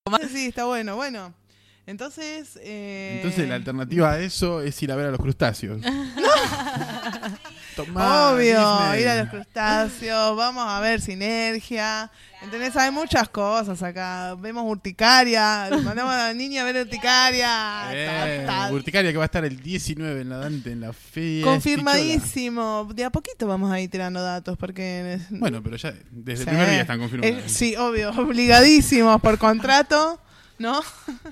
Sí, está bueno. Bueno, entonces... Entonces la alternativa a eso es ir a ver a los crustáceos. Obvio, Disney. ir a los crustáceos, vamos a ver Sinergia. ¿Entendés? Hay muchas cosas acá. Vemos Urticaria, mandamos a la niña a ver Urticaria. Urticaria que va a estar el 19 en la Dante, en la feria. Confirmadísimo. De a poquito vamos a ir tirando datos porque... Bueno, pero ya desde el primer día están confirmados. Sí, obvio, obligadísimos por contrato, ¿no?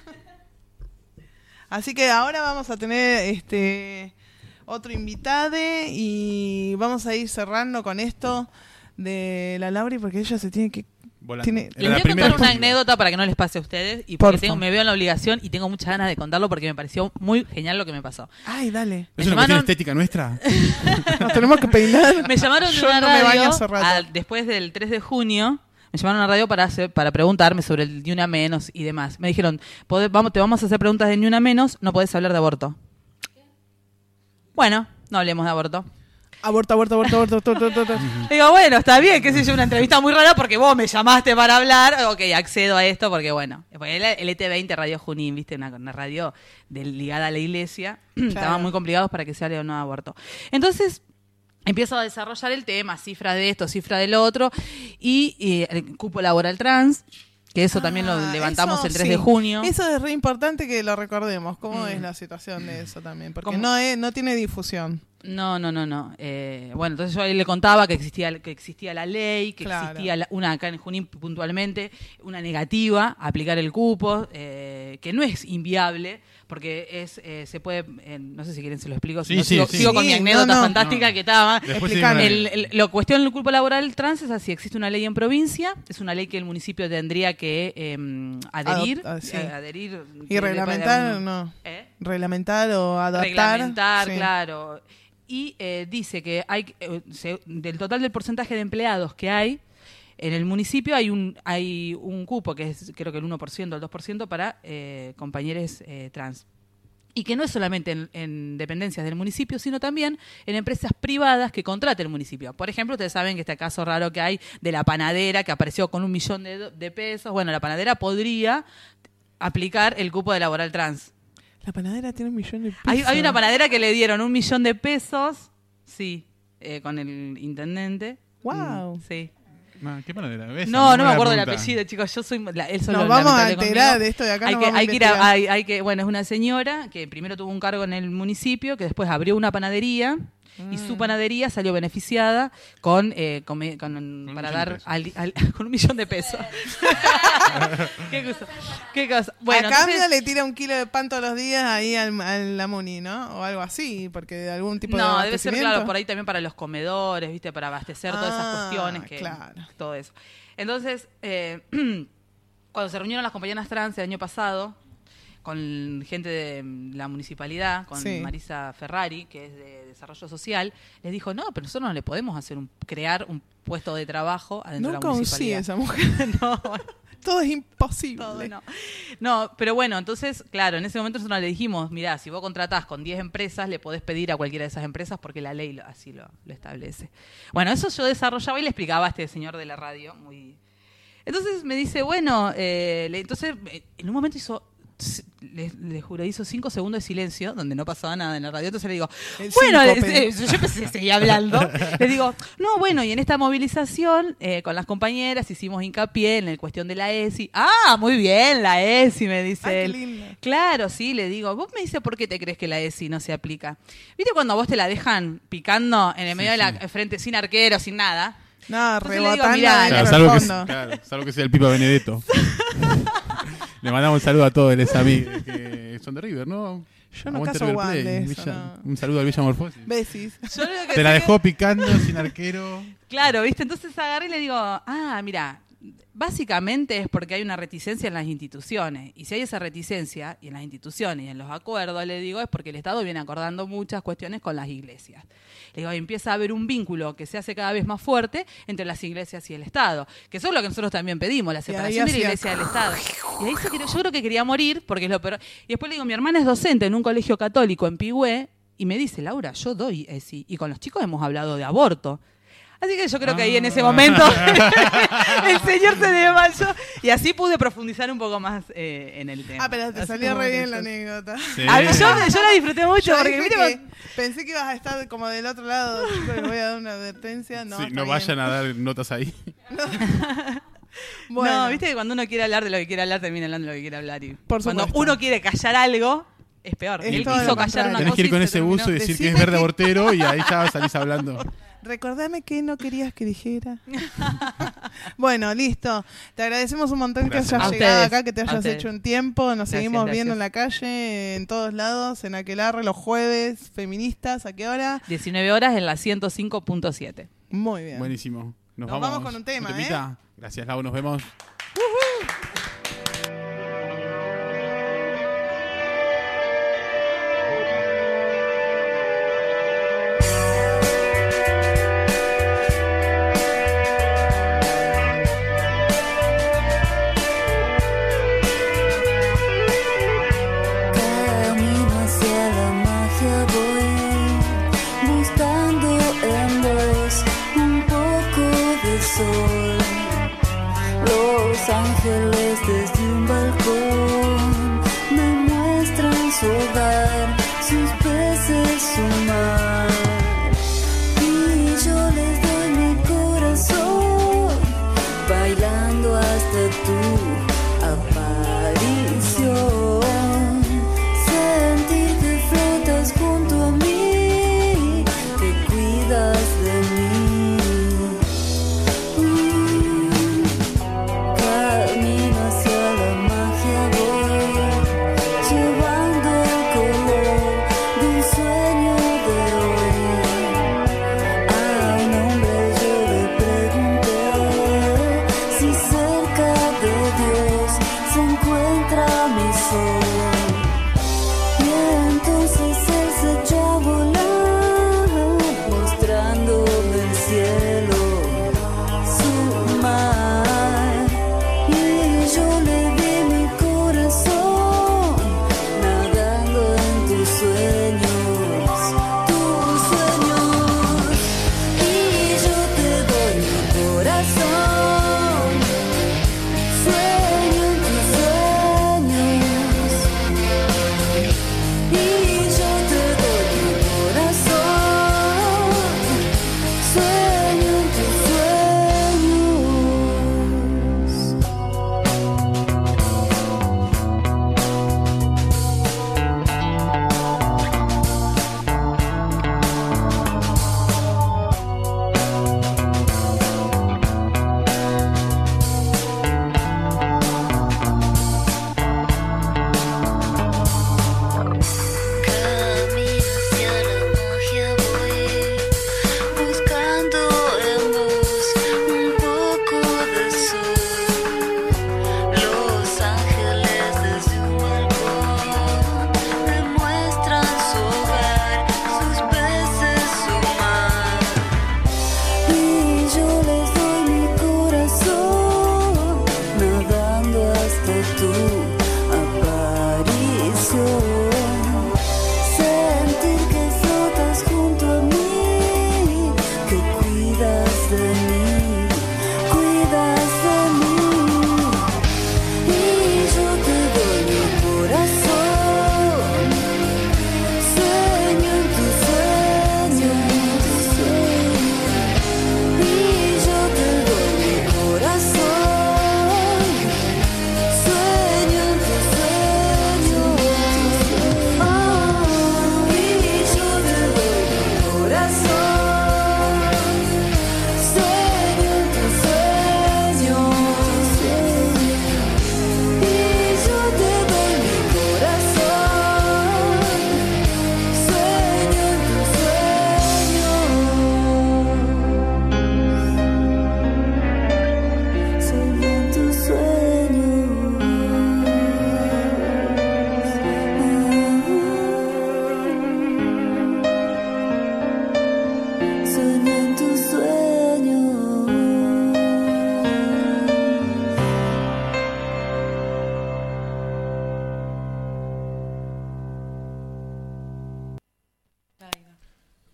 Así que ahora vamos a tener otro invitado y vamos a ir cerrando con esto de la Lauri porque ella se tiene que... Les voy a contar una anécdota para que no les pase a ustedes y porque me veo en la obligación y tengo muchas ganas de contarlo porque me pareció muy genial lo que me pasó. Ay, dale. ¿Es una cuestión estética nuestra? Nos tenemos que peinar. Me llamaron de una radio después del 3 de junio. Me llamaron a la radio para preguntarme sobre el Ni Una Menos y demás. Me dijeron, te vamos a hacer preguntas de Ni Una Menos, no podés hablar de aborto. Bueno, no hablemos de aborto. Aborto. Digo, bueno, está bien, qué sé yo, una entrevista muy rara porque vos me llamaste para hablar. Ok, accedo a esto porque, bueno, el ET20 Radio Junín, viste, una radio ligada a la iglesia. Claro. Estaban muy complicados para que se hable o no de aborto. Entonces, empiezo a desarrollar el tema, cifra de esto, cifra del otro, y el cupo laboral trans, que eso también lo levantamos el 3 de junio. Eso es re importante que lo recordemos. ¿Cómo es la situación de eso también? Porque no tiene difusión. No. Bueno, entonces yo ahí le contaba que existía la ley, que existía una acá en Junín puntualmente, una negativa a aplicar el cupo, que no es inviable, porque se puede, no sé si quieren se lo explico, sigo con mi anécdota fantástica que estaba explicando. La cuestión del cupo laboral trans es así, existe una ley en provincia, es una ley que el municipio tendría que adherir. Adherir y reglamentar, reglamentar o adaptar. Reglamentar, claro. Y dice que del total del porcentaje de empleados que hay en el municipio hay un cupo que es creo que el 1%, el 2% para compañeros trans. Y que no es solamente en dependencias del municipio, sino también en empresas privadas que contrate el municipio. Por ejemplo, ustedes saben que este caso raro que hay de la panadera que apareció con 1 millón de pesos. Bueno, la panadera podría aplicar el cupo de laboral trans. La panadera tiene 1 millón de pesos. Hay una panadera que le dieron 1 millón de pesos, sí, con el intendente. ¡Wow! Sí. ¿Qué panadera? No me acuerdo del apellido, chicos. Yo soy Nos vamos a enterar de esto de acá. Bueno, es una señora que primero tuvo un cargo en el municipio, que después abrió una panadería. Y su panadería salió beneficiada con 1 millón de pesos. ¿Qué cosa? Bueno, a cambio le tira 1 kilo de pan todos los días ahí a la Muni, ¿no? O algo así, porque de algún tipo de debe ser, claro, por ahí también para los comedores, ¿viste? Para abastecer todas esas cuestiones. Todo eso. Entonces, cuando se reunieron las compañeras trans el año pasado, con gente de la municipalidad, con Marisa Ferrari, que es de Desarrollo Social, les dijo, no, pero nosotros no le podemos crear un puesto de trabajo adentro de la municipalidad. Esa mujer. No. Todo es imposible. No, pero bueno, entonces, claro, en ese momento nosotros le dijimos, mirá, si vos contratás con 10 empresas, le podés pedir a cualquiera de esas empresas porque la ley así lo establece. Bueno, eso yo desarrollaba y le explicaba a este señor de la radio. Entonces me dice, bueno, entonces en un momento les juro, hizo 5 segundos de silencio donde no pasaba nada en la radio. Entonces le digo, yo empecé a seguir hablando. Le digo, no, bueno, y en esta movilización con las compañeras hicimos hincapié en la cuestión de la ESI. Ah, muy bien, la ESI, me dice él. Qué lindo. Claro, sí, le digo, vos me dices por qué te crees que la ESI no se aplica. ¿Viste cuando a vos te la dejan picando en el medio de la frente sin arquero, sin nada? No, rebotando salvo que sea el Pipa Benedetto. Le mandamos un saludo a todos los amigos que son de River, ¿no? Yo no caso Wander. Un saludo al Villa Morfosis. Besis. Te la dejó picando sin arquero. Claro, ¿viste? Entonces agarré y le digo, mira, básicamente es porque hay una reticencia en las instituciones. Y si hay esa reticencia y en las instituciones y en los acuerdos, le digo, es porque el Estado viene acordando muchas cuestiones con las iglesias. Le digo, empieza a haber un vínculo que se hace cada vez más fuerte entre las iglesias y el Estado. Que eso es lo que nosotros también pedimos, la separación de la iglesia del Estado. Y ahí yo creo que quería morir, porque es lo peor. Y después le digo, mi hermana es docente en un colegio católico en Pigüé, y me dice, Laura, yo doy ESI. Y con los chicos hemos hablado de aborto. Así que yo creo que ahí en ese momento el señor se desmayó y así pude profundizar un poco más en el tema. Pero te Así salió como re que bien la yo- anécdota. Sí. Yo la disfruté mucho Yo porque dije viste que vos- pensé que ibas a estar como del otro lado, chicos, les voy a dar una advertencia. No, Sí, está no bien. vayan a dar notas ahí. Bueno, No, viste que cuando uno quiere hablar de lo que quiere hablar, termina hablando de lo que quiere hablar. Y Por cuando supuesto. uno quiere callar algo, es peor. Es Él todo quiso lo callar contrario. una Tenés cosa que ir y con se ese terminó. buzo y decir que Decime es verde que- abortero y ahí ya salís hablando. recordame que no querías que dijera. Bueno, listo. Te agradecemos un montón Gracias. que hayas A llegado ustedes, acá, que te a hayas ustedes. hecho un tiempo. Nos Gracias, seguimos gracias. viendo en la calle, en todos lados, en Aquelarre, los jueves, feministas. ¿A qué hora? 19 horas en la 105.7. Muy bien. Buenísimo. Nos vamos con un tema, temita. Gracias, Lau. Nos vemos. Camino hacia la magia voy, buscando en vos un poco de sol. Los ángeles desde un balcón me muestran su hogar, sus peces, su mar. Y yo les doy mi corazón, bailando hasta tu aparición. Sentir que flotas junto a mí, que cuidas de mí. Camino hacia la magia voy, llevando el color de un sueño de hoy. A un hombre yo le pregunté si cerca de Dios se encuentra mi sol. Y entonces él se echó a volar, mostrándome el cielo, su mar. Y yo le di mi corazón, nadando en tus sueños, tus sueños. Y yo te doy mi corazón, sueño en tus sueños. Y yo te doy mi corazón, sueño en tus sueños. Camino hacia la magia voy, buscando en vos un poco de sol. Los ángeles desde un balcón me muestran su hogar, sus peces, su mar. Y yo les doy mi corazón, nadando hasta tu aparición. Sentir que flotas junto a mí, que cuidas de mí, cuidas de mí. Y yo te doy mi corazón, sueño en tus sueños. Y yo te doy mi corazón, sueño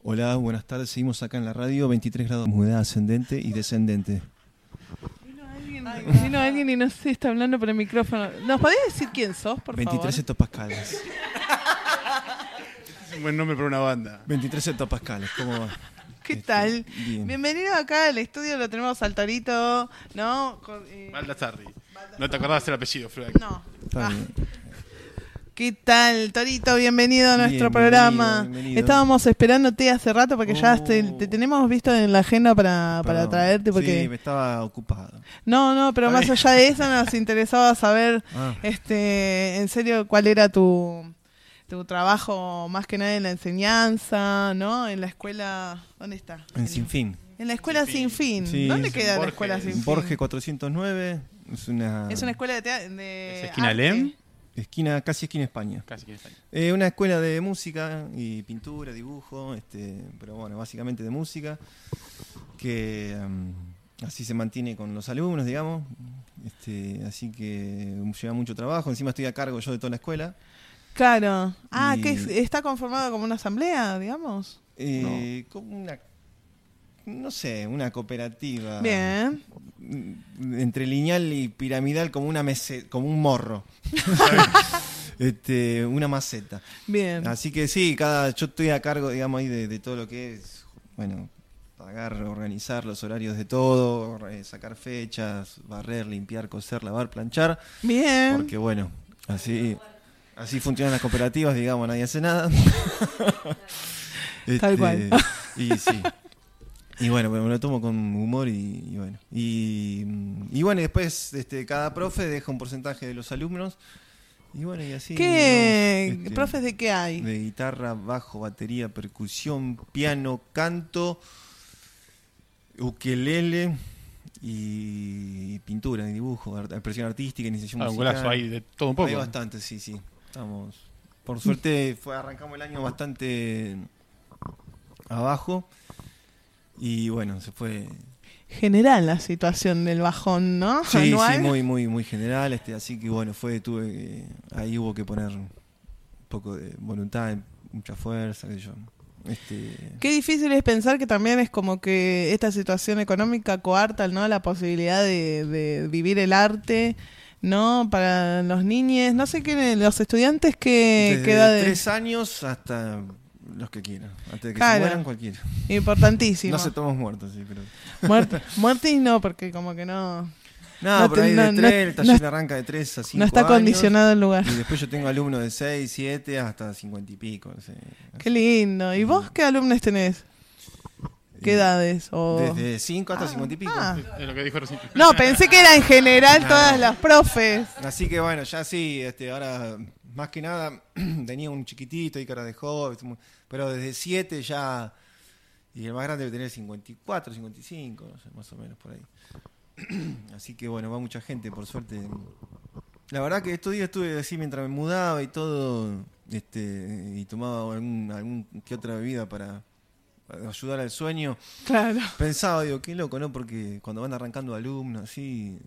Hola, buenas tardes. Seguimos acá en la radio, 23 grados de humedad ascendente y descendente. Vino alguien y no sé, está hablando por el micrófono. ¿Nos podés decir quién sos, por 23 favor? hectopascales. Es un buen nombre para una banda. 23 hectopascales, ¿cómo va? ¿Qué tal? Bien. Bienvenido acá al estudio, lo tenemos al Torito, ¿no? Baldassarri. No te acordabas el apellido, Flor. No. Está Ah, bien. ¿qué tal, Torito? Bienvenido a nuestro Bien, programa. bienvenido. Estábamos esperándote hace rato porque ya te tenemos visto en la agenda para Perdón. traerte. Porque Sí, me estaba ocupado. No, pero Está más bien. allá de eso nos interesaba saber, Ah. en serio, cuál era tu trabajo más que nada en la enseñanza, ¿no? En la escuela, ¿dónde está? En Sinfín. En la escuela Sin Fin. Sí, ¿Dónde es queda la Borges. escuela Sin Fin? Borges 409. Es una escuela de ¿Es esquina arte. Lem? esquina, casi esquina España. Casi que está ahí. Una escuela de música y pintura, dibujo, pero bueno, básicamente de música, que así se mantiene con los alumnos, digamos. Así que lleva mucho trabajo. Encima estoy a cargo yo de toda la escuela. Claro. Ah, Y- que está conformado como una asamblea, digamos. Como una cooperativa. Bien. Entre lineal y piramidal, como como un morro. Una maceta. Bien. Así que sí, yo estoy a cargo, digamos, ahí de todo lo que es, bueno, organizar los horarios de todo, sacar fechas, barrer, limpiar, coser, lavar, planchar, Bien. porque bueno, así funcionan las cooperativas, digamos, nadie hace nada. Tal cual. Y sí. Y bueno, me lo tomo con humor y bueno. Y bueno, y después cada profe deja un porcentaje de los alumnos. Y bueno, y así. ¿Qué digamos, profes de qué hay? de guitarra, bajo, batería, percusión, piano, canto, ukelele y pintura, y dibujo, expresión artística, iniciación Un musical. golazo ahí de todo un poco. Hay bastante, sí. Estamos. Por suerte arrancamos el año bastante abajo. Y bueno, se fue. General la situación del bajón, ¿no? Sí, Anual. sí, muy general. Así que bueno, ahí hubo que poner un poco de voluntad, mucha fuerza, qué sé yo. Qué difícil es pensar que también es como que esta situación económica coarta, ¿no? La posibilidad de vivir el arte, ¿no? Para los niños, no sé qué, los estudiantes que Desde edad de 3 años hasta los que quieran. Antes de que Claro. se mueran, cualquiera. importantísimo. No se toman muertos, sí, pero. Muertis no, porque como que no No, por ahí de 3, el no taller arranca de 3 a 5 no está años, condicionado el lugar. Y después yo tengo alumnos de 6, 7 hasta 50 y pico. No sé. Qué lindo. ¿Y vos qué alumnos tenés? ¿Qué edades? O... Desde 5 hasta 50 y pico. ah. Es lo que dijo recién. No, pensé que era en general No. todas las profes. Así que bueno, ya sí, ahora más que nada tenía un chiquitito y cara de joven, pero desde 7 ya, y el más grande debe tener 54, 55, no sé, más o menos por ahí. Así que bueno, va mucha gente, por suerte. La verdad que estos días estuve así mientras me mudaba y todo, y tomaba algún que otra bebida para ayudar al sueño. Claro. Pensaba, digo, qué loco, ¿no? Porque cuando van arrancando alumnos, así,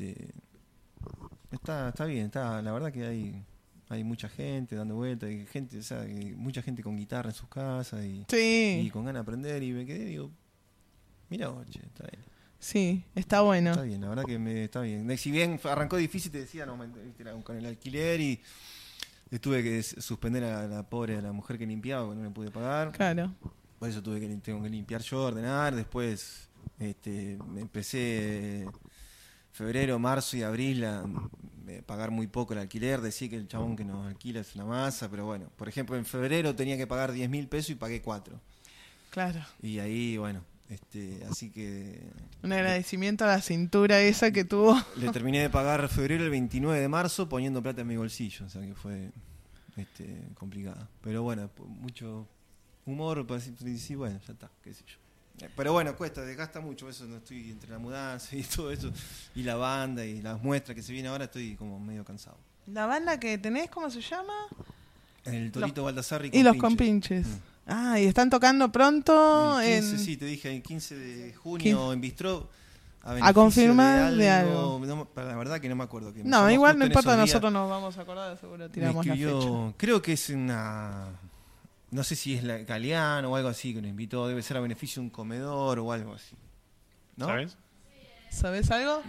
está bien, la verdad que hay mucha gente dando vueltas, hay gente, o sea, mucha gente con guitarra en sus casas y Sí, con ganas de aprender, y me quedé, digo, mira, oye, está bien. sí, está bueno. Está bien, la verdad que está bien. Si bien arrancó difícil, te decía, no, con el alquiler, y tuve que suspender a la mujer que limpiaba porque no me pude pagar. Claro. Por eso tengo que limpiar yo, ordenar. Después empecé febrero, marzo y abril a pagar muy poco el alquiler. Decía que el chabón que nos alquila es una masa, pero bueno, por ejemplo, en febrero tenía que pagar 10.000 pesos y pagué 4. Claro. Y ahí, bueno, así que Un agradecimiento a la cintura esa que tuvo. le terminé de pagar febrero el 29 de marzo poniendo plata en mi bolsillo, o sea que fue complicado. Pero bueno, mucho humor para decir, bueno, ya está, qué sé yo. Pero bueno, desgasta mucho eso, no estoy entre la mudanza y todo eso, y la banda y las muestras que se vienen ahora, estoy como medio cansado. La banda que tenés, ¿cómo se llama? El Torito Baldassarri Y los compinches. Ah, y están tocando pronto El 15, en... sí, te dije, el 15 de junio en Bistró. A confirmar de algo. No, la verdad que no me acuerdo. Que No, igual no importa, nosotros nosotros nos vamos a acordar, seguro tiramos la fecha. Creo que es una no sé si es Galeano o algo así que nos invitó, debe ser a beneficio de un comedor o algo así. ¿No? ¿Sabes? ¿Sabes algo?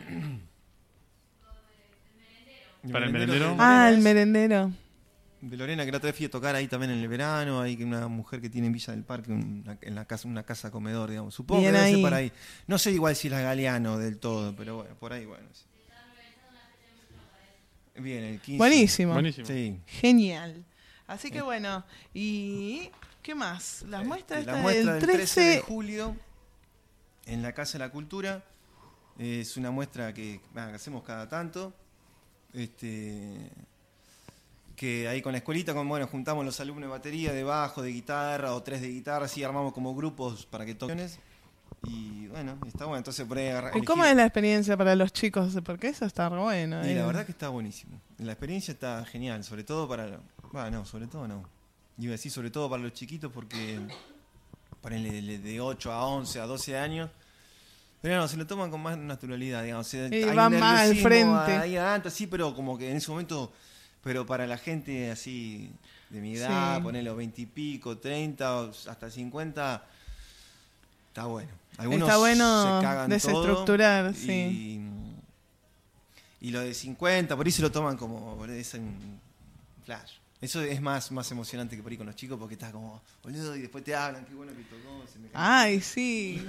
¿Para el merendero? El merendero. De Lorena, que la otra vez fui a tocar ahí también en el verano, hay una mujer que tiene en Villa del Parque una casa comedor, digamos. Supongo Bien que debe ahí. ser para ahí. No sé igual si es la Galeano del todo, pero bueno, por ahí, bueno. Sí. Bien, el 15. Buenísimo. Sí. Genial. Así que bueno, ¿y qué más? Las muestras La esta muestra del del 13 de 13. julio en la Casa de la Cultura. Es una muestra que hacemos cada tanto. Que ahí con la escuelita, juntamos los alumnos de batería, de bajo, de guitarra o 3 de guitarra, así armamos como grupos para que toquen. Y bueno, está bueno. Entonces por ahí ¿Y cómo es la experiencia para los chicos? Porque eso está re bueno. Y la verdad que está buenísimo. La experiencia está genial, sobre todo para... sobre todo no. Iba a decir sobre todo para los chiquitos porque ponele de 8 a 11 a 12 años. Pero no, se lo toman con más naturalidad, digamos. Y van más al frente. Ahí adelante, sí, pero como que en ese momento... Pero para la gente así de mi edad, ponele los 20 y pico, 30, hasta 50, está bueno. Algunos está bueno se cagan desestructurar, todo, sí. Y lo de 50, por ahí se lo toman como es un flash. Eso es más emocionante que por ahí con los chicos porque estás como, boludo, y después te hablan, qué bueno que tocó. Ay, sí.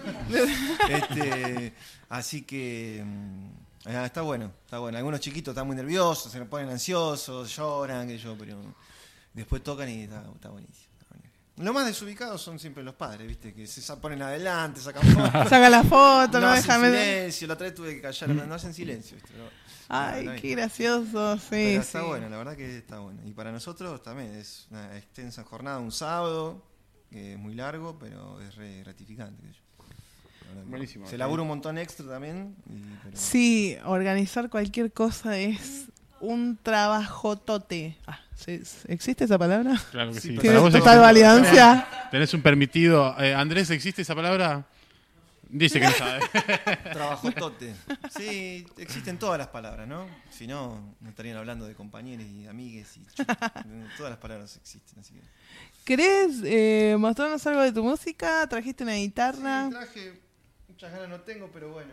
Así que... está bueno. Algunos chiquitos están muy nerviosos, se ponen ansiosos, lloran, pero después tocan y está buenísimo. Lo más desubicados son siempre los padres, ¿viste? Que se ponen adelante, sacan fotos. Sacan la foto, no hacen déjame. silencio, la otra vez tuve que callar, no hacen silencio, ¿viste? Ay, qué gracioso, sí. Pero está bueno, la verdad que está bueno. Y para nosotros también es una extensa jornada, un sábado, que es muy largo, pero es re gratificante. Buenísimo. Se labura un montón extra también. Sí, organizar cualquier cosa es un trabajotote. ¿Existe esa palabra? Claro que sí. ¿Tiene total validancia? ¿Tenés un permitido? Andrés, ¿existe esa palabra? Dice que no sabe. Trabajotote. Sí, existen todas las palabras, ¿no? Si no, no estarían hablando de compañeros y amigues. Todas las palabras existen. Así que... ¿Querés mostrarnos algo de tu música? ¿Trajiste una guitarra? Sí, traje. Muchas ganas no tengo, pero bueno.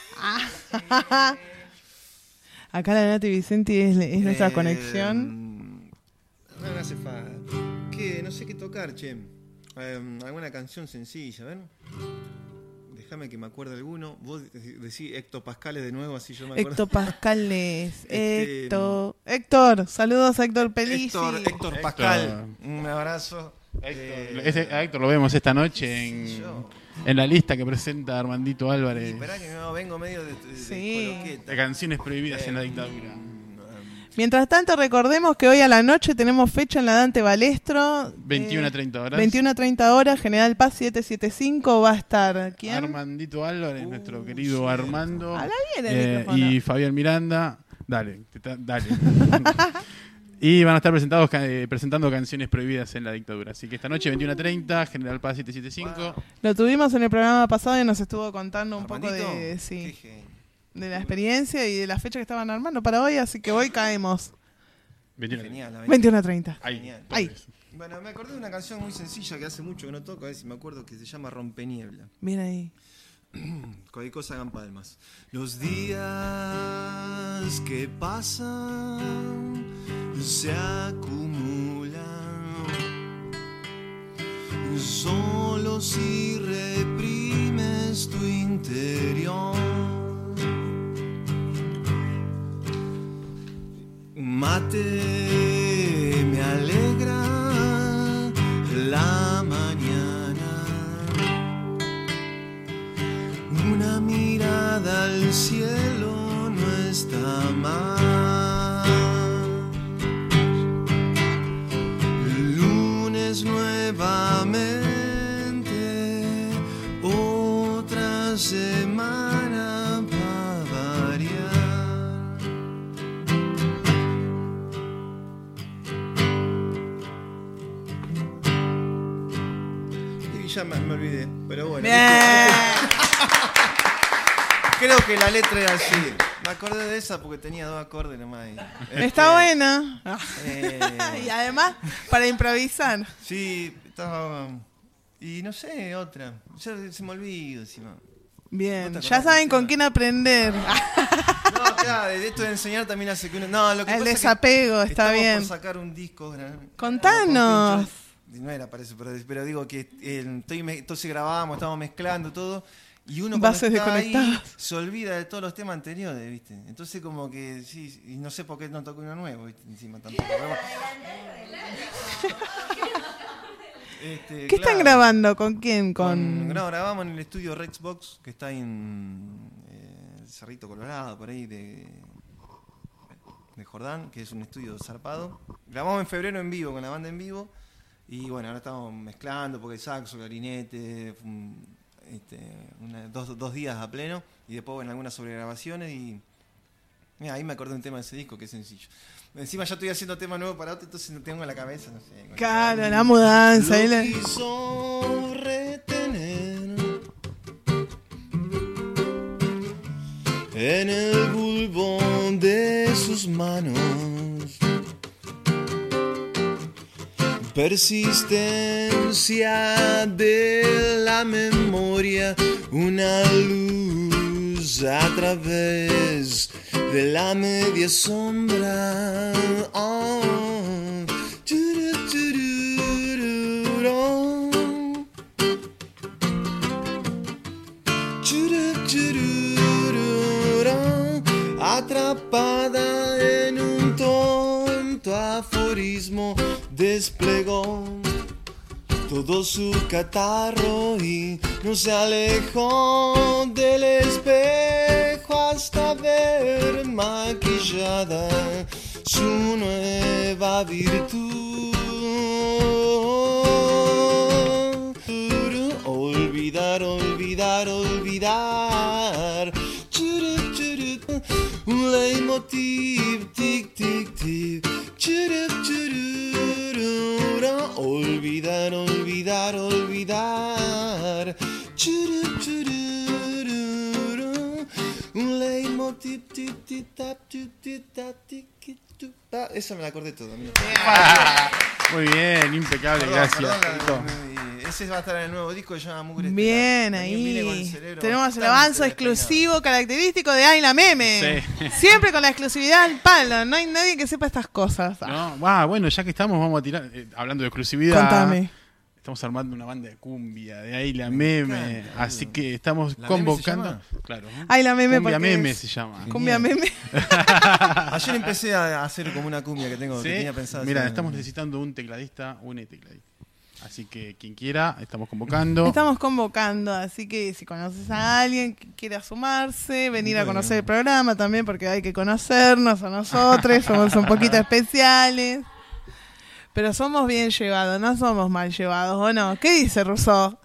Acá la Nati Vicenti es nuestra conexión. No me hace falta. No sé qué tocar, che. Alguna canción sencilla, ¿ven? Déjame que me acuerde alguno. Vos decís Héctor Pascales de nuevo, así yo me acuerdo. Héctor Pascales. Héctor, saludos a Héctor Pelisi. Héctor Pascal, un abrazo. A Héctor lo vemos esta noche en la lista que presenta Armandito Álvarez. Esperá que no vengo medio de canciones prohibidas en la dictadura. Mientras tanto, recordemos que hoy a la noche tenemos fecha en la Dante Balestro. 21 a 30 horas. 21 a 30 horas, General Paz 775. Va a estar, ¿quién? Armandito Álvarez, nuestro querido Armando. Habla bien el micrófono. Y Fabián Miranda. Dale. Y van a estar presentando canciones prohibidas en la dictadura. Así que esta noche, 21 a 30, General Paz 775. Lo tuvimos en el programa pasado y nos estuvo contando un ¿Armandito? poco de la experiencia y de la fecha que estaban armando para hoy, así que hoy caemos. 21 a 30. Ahí. Bueno, me acordé de una canción muy sencilla que hace mucho que no toco, a ver si me acuerdo, que se llama Rompeniebla. Bien ahí. Cualquier cosa hagan palmas. Los días que pasan se acumulan, solo si reprimes tu interior. Un mate me alegra la mañana, una mirada al cielo no está mal. Lunes nuevamente, otra semana para variar. Y ya me olvidé, pero bueno. Creo que la letra era así. Me acordé de esa porque tenía 2 acordes nomás. Está buena. Y además, para improvisar. Sí, Estaba... Y no sé, otra. Ya se me olvidó encima. Bien, ¿Vos te ya acordás saben del con tema? quién aprender. No, claro, de esto de enseñar también hace que uno... No, lo que El pasa es que desapego, está estamos bien. por sacar un disco. Contanos. No era para eso, pero digo que entonces grabábamos, estábamos mezclando todo. Y uno Bases cuando está ahí desconectadas. se olvida de todos los temas anteriores, ¿viste? Entonces como que sí, y no sé por qué no tocó uno nuevo, ¿viste? Encima tampoco. Pero bueno. ¿Qué están grabando? ¿Con quién? No, grabamos en el estudio Rexbox, que está en Cerrito Colorado, por ahí de Jordán, que es un estudio zarpado. Grabamos en febrero en vivo, con la banda en vivo. Y bueno, ahora estamos mezclando, porque saxo, clarinete, dos días a pleno. Y después, bueno, algunas sobregrabaciones. Y mira, ahí me acordé de un tema de ese disco, que es sencillo. Encima ya estoy haciendo tema nuevo para otro, entonces no tengo en la cabeza, no sé. Claro, la mudanza. Lo quiso retener en el bulbo de sus manos. Persistencia de la memoria, una luz a través de la media sombra. Oh. Atrapada en un tonto aforismo, desplegó todo su catarro y no se alejó del espejo hasta ver maquillada su nueva virtud. Olvidar, olvidar, olvidar. Un leitmotiv, tic, tic, tic. Olvidar, olvidar, olvidar. Un leitmotiv, tic, tic, tap, tic, tic, tap, tic, tic, tap. Eso me la acordé todo, amigo. Muy bien, impecable, gracias. Ese va a estar en el nuevo disco que se llama Mugre Estelar. Bien, Vine con el ahí. cerebro Tenemos el bastante avanzo despeinado. exclusivo característico de Ayla Meme. Sí. Siempre con la exclusividad al palo. No hay nadie que sepa estas cosas. No, bueno, ya que estamos, vamos a tirar. Hablando de exclusividad. Contame. Estamos armando una banda de cumbia, de ahí la meme. Claro. Así que estamos ¿La convocando. meme se llama? Claro. Ayla Meme Cumbia porque meme es- se llama. Cumbia Meme. Ayer empecé a hacer como una cumbia que tengo, ¿Sí? que tenía pensado. Mira, hacer. estamos necesitando un tecladista, un tecladista. Así que quien quiera, estamos convocando. Estamos convocando, así que si conoces a alguien que quiera sumarse, venir a Bueno. conocer el programa también, porque hay que conocernos a nosotros, somos un poquito especiales. Pero somos bien llevados, no somos mal llevados, ¿o no? ¿Qué dice Rousseau?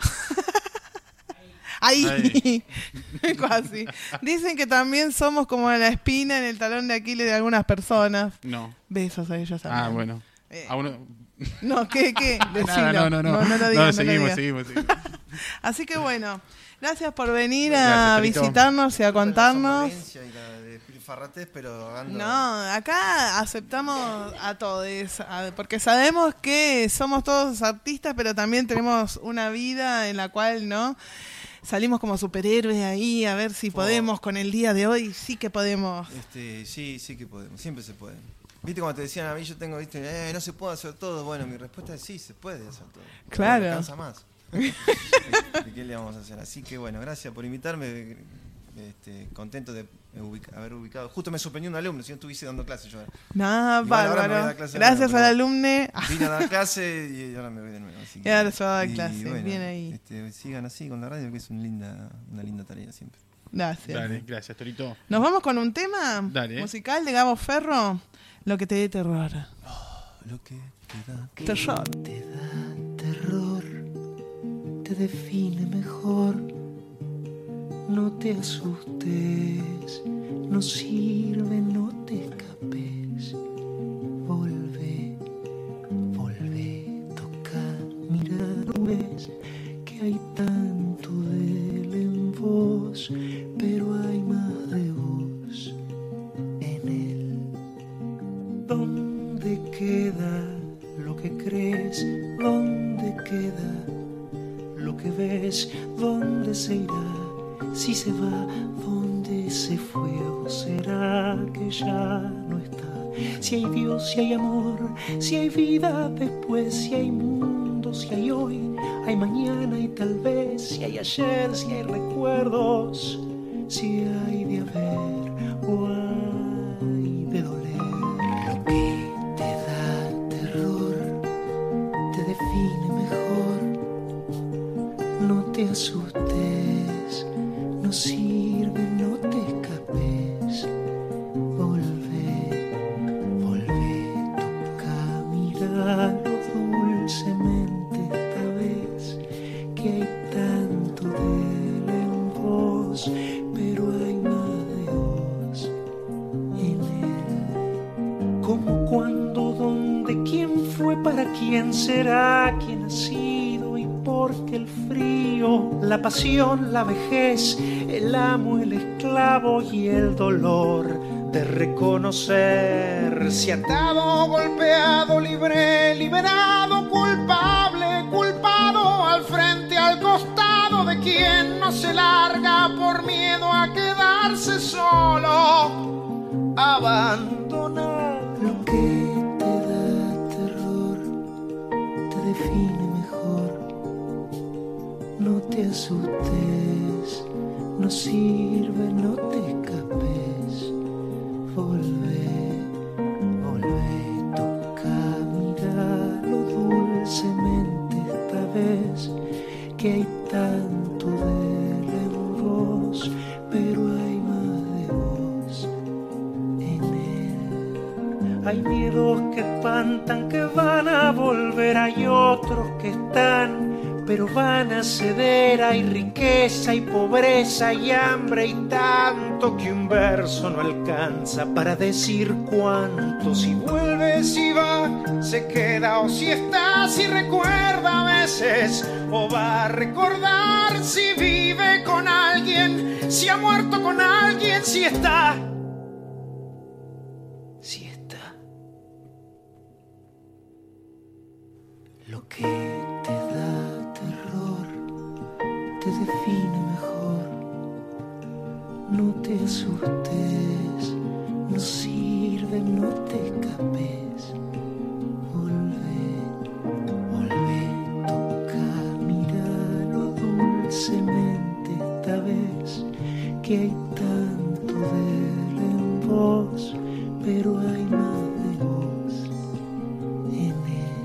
Ahí, casi. Dicen que también somos como la espina en el talón de Aquiles de algunas personas. No. Besos a ellos también. Ah, bueno. A uno... No, ¿qué? Nada, Decilo. no. lo digas, No, lo seguimos. digas. Así que bueno, gracias por venir Gracias, a Torito. visitarnos y a Con la contarnos. somnolencia y la de Pilfarratés, pero ando- No, acá aceptamos a todos, porque sabemos que somos todos artistas, pero también tenemos una vida en la cual, ¿no? Salimos como superhéroes ahí a ver si podemos con el día de hoy, sí que podemos. Sí que podemos, siempre se puede. ¿Viste cuando te decían a mí, yo tengo, viste, no se puede hacer todo? Bueno, mi respuesta es sí, se puede hacer todo. Claro. No alcanza más. ¿De qué le vamos a hacer? Así que bueno, gracias por invitarme. Contento de haber ubicado. Justo me sorprendió un alumno, si no estuviese dando clases yo ahora. Nada, Igual ahora me voy a bárbaro. dar clase de Gracias nuevo, al pero- alumne. Vine a dar clase y ahora me voy de nuevo. Así Y ahora se va a dar y clase, bien ahí. Sigan así con la radio, que es una linda tarea siempre. Gracias. Dale, gracias, Torito. ¿Nos vamos con un tema Dale. musical de Gabo Ferro? Lo que te dé terror. Lo que te da Terror. Te da terror, te define mejor. No te asustes, no sirve, no te escapes. Volve, toca, mira, no ves que hay tanto de él en vos, pero hay más de vos en él. ¿Dónde queda Lo que crees, ¿dónde queda? Lo que ves, ¿dónde se irá? Si se va, ¿dónde se fue? ¿O será que ya no está? Si hay Dios, si hay amor, si hay vida después, si hay mundo, si hay hoy, hay mañana y tal vez, si hay ayer, si hay recuerdos, si hay de haber o hay de doler. Lo que te da terror te define mejor. No te asustes, no sirve, no te escapes. Míralo dulcemente esta vez, que hay tanto de él en vos, pero hay más de vos en él. ¿Cómo, cuándo, dónde, quién fue, para quién será, quién ha sido y por qué el frío, la pasión, la vejez, el amo, el esclavo y el dolor de reconocer si atado, golpeado, libre, liberado, culpable, culpado, al frente, al costado de quien no se larga por miedo a quedarse solo, abandonado. Lo que te da terror te define mejor. No te asustes, no sirve, no te escapes. Volvé, toca, míralo dulcemente esta vez, que hay tanto de él en vos, pero hay más de vos en él. Hay miedos que espantan, que van a volver, hay otros que están, pero van a ceder. Hay riqueza y pobreza y hambre y tanto que un verso no alcanza para decir cuánto. Si vuelve, si va, se queda, o si está, si recuerda a veces, o va a recordar si vive con alguien, si ha muerto con alguien, si está. Si está. Lo que te da terror te define mejor. No te asustes, no sirve, no te escapes. Volvé, toca, míralo dulcemente esta vez, que hay tanto de él en vos, pero hay más de vos en él.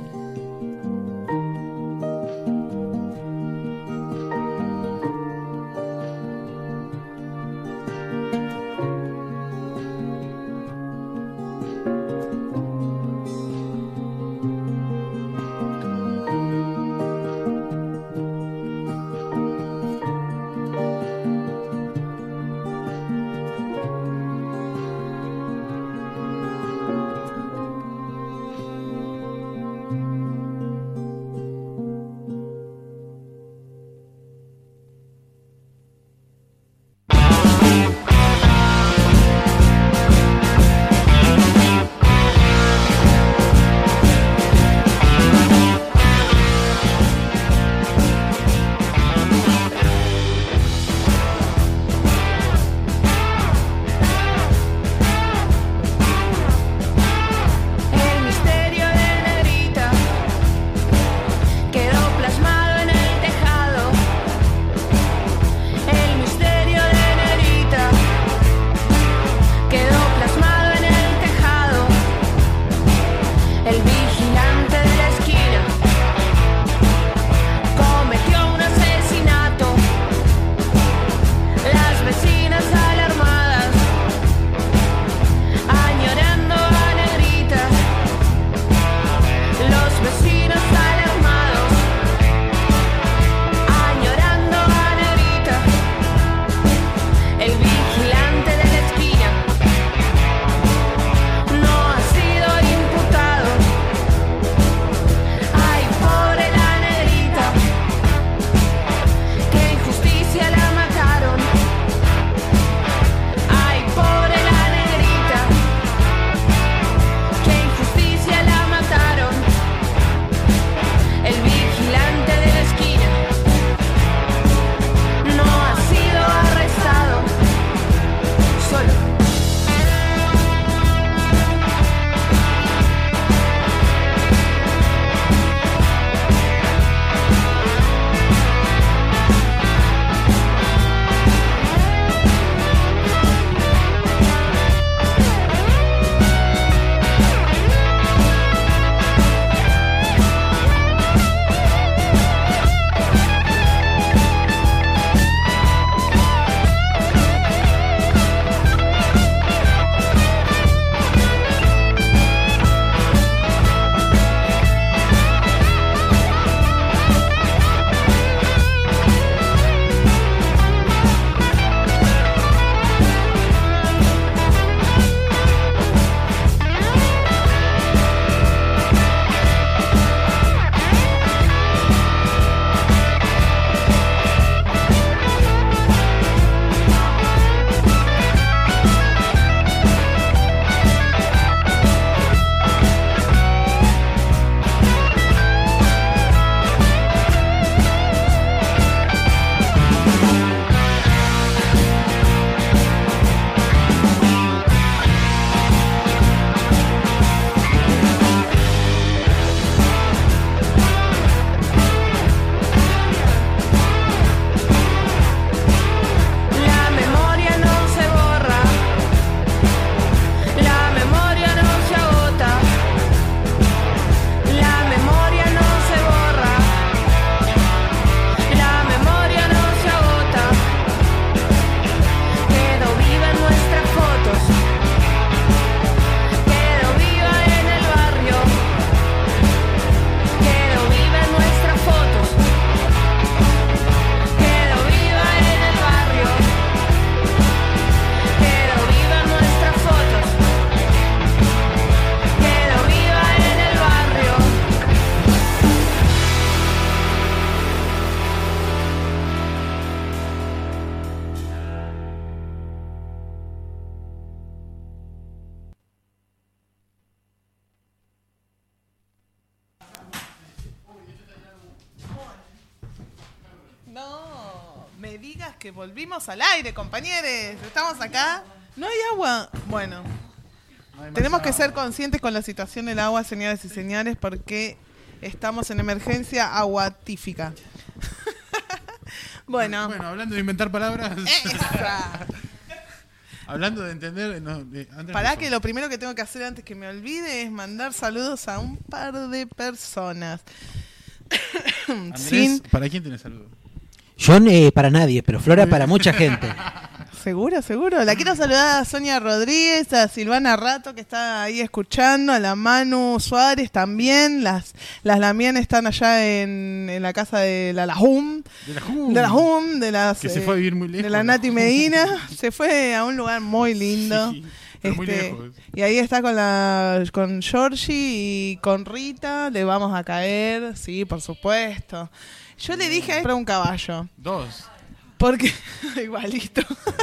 No, me digas que volvimos al aire, compañeros. Estamos acá. No hay agua. Bueno, tenemos que ser conscientes con la situación del agua, señoras y señores, porque estamos en emergencia aguatífica. Bueno, hablando de inventar palabras. esa. Hablando de entender. Pará, que lo primero que tengo que hacer antes que me olvide es mandar saludos a un par de personas. Andrés, ¿para quién tenés saludos? Yo para nadie, pero Flora para mucha gente. Seguro. La quiero saludar a Sonia Rodríguez, a Silvana Rato, que está ahí escuchando, a la Manu Suárez también. Las Lamien están allá en la casa de la Lajum. Que se fue a vivir muy lejos. De la Nati Medina. Se fue a un lugar muy lindo. Sí, pero muy lejos. Y ahí está con Georgie y con Rita. Le vamos a caer, sí, por supuesto. Yo le dije a él para un caballo. 2. Porque igualito.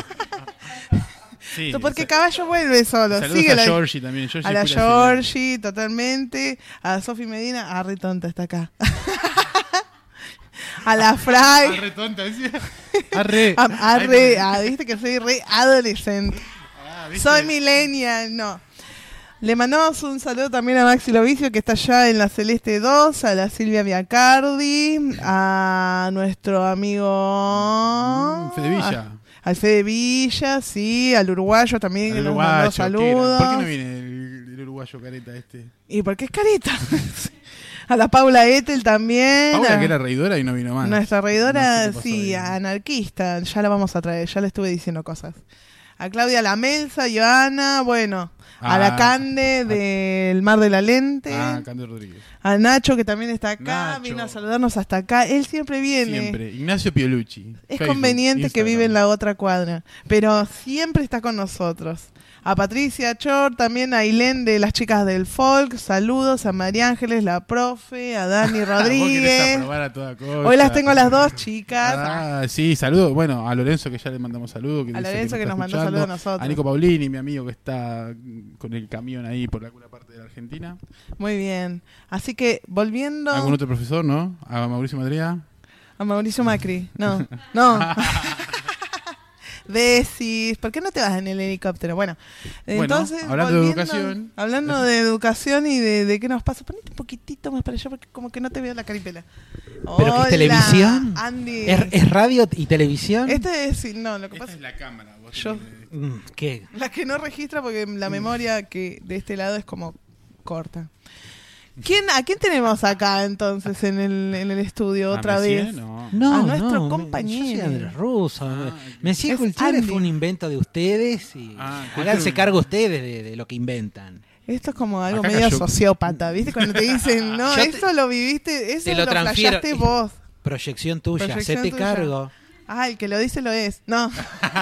Sí, porque caballo vuelve solo. Saludos a Georgie también. A la Georgie, totalmente. A Sofi Medina. Arre tonta está acá. A la Fry. Arre tonta, decía. Viste que soy re adolescente. ¿Viste? Soy millennial, no. Le mandamos un saludo también a Maxi Lovicio, que está allá en la Celeste 2, a la Silvia Biacardi, a nuestro amigo Fede Villa. Al Fede Villa, sí, al uruguayo también, que nos mandó saludos. ¿Por qué no viene el uruguayo careta este? ¿Y por qué es careta? A la Paula Ethel también. Paula, que era reidora y no vino más. Nuestra reidora, No sé sí, anarquista, ya la vamos a traer, ya le estuve diciendo cosas. A Claudia Lamelsa, Joana, bueno, a la Cande del Mar de la Lente. Cande Rodríguez. A Nacho, que también está acá, Nacho. vino a saludarnos hasta acá. Él siempre viene. Siempre. Ignacio Piolucci. Es Facebook, conveniente Instagram. que vive en la otra cuadra, pero siempre está con nosotros. A Patricia Chor, también a Ailén de las chicas del folk, saludos a María Ángeles, la profe, a Dani Vos querés Rodríguez. aprobar a toda costa. Hoy las tengo a las dos chicas. Sí, saludos. Bueno, a Lorenzo, que ya le mandamos saludos. A Lorenzo, que nos mandó saludos a nosotros. A Nico Paulini, mi amigo, que está con el camión ahí por alguna parte de la Argentina. Muy bien. Así que, volviendo... ¿Algún otro profesor, no? A Mauricio Madrea. A Mauricio Macri. No. Decís, ¿por qué no te vas en el helicóptero? Bueno, entonces, hablando de educación. Hablando de educación y de qué nos pasa, ponete un poquitito más para allá porque como que no te veo la caripela. ¿Pero qué es televisión? Andy. ¿Es radio y televisión? Lo que Esta pasa es la cámara. Vos Yo- tenés- ¿Qué? la que no registra porque la memoria que de este lado es como corta. ¿A quién tenemos acá entonces en el estudio otra Messi, vez? No, A nuestro no, compañero. Yo soy Andrés Russo. Messi Es Cultura Andy. fue un invento de ustedes y háganse Cultura. cargo ustedes de lo que inventan. Esto es como algo Acá medio cayó. sociópata, ¿viste? Cuando te dicen, no, Yo eso lo viviste, eso te lo transfiero. flasheaste vos. Proyección tuya, Proyección hacete tuya. cargo. Ah, el que lo dice lo es. No,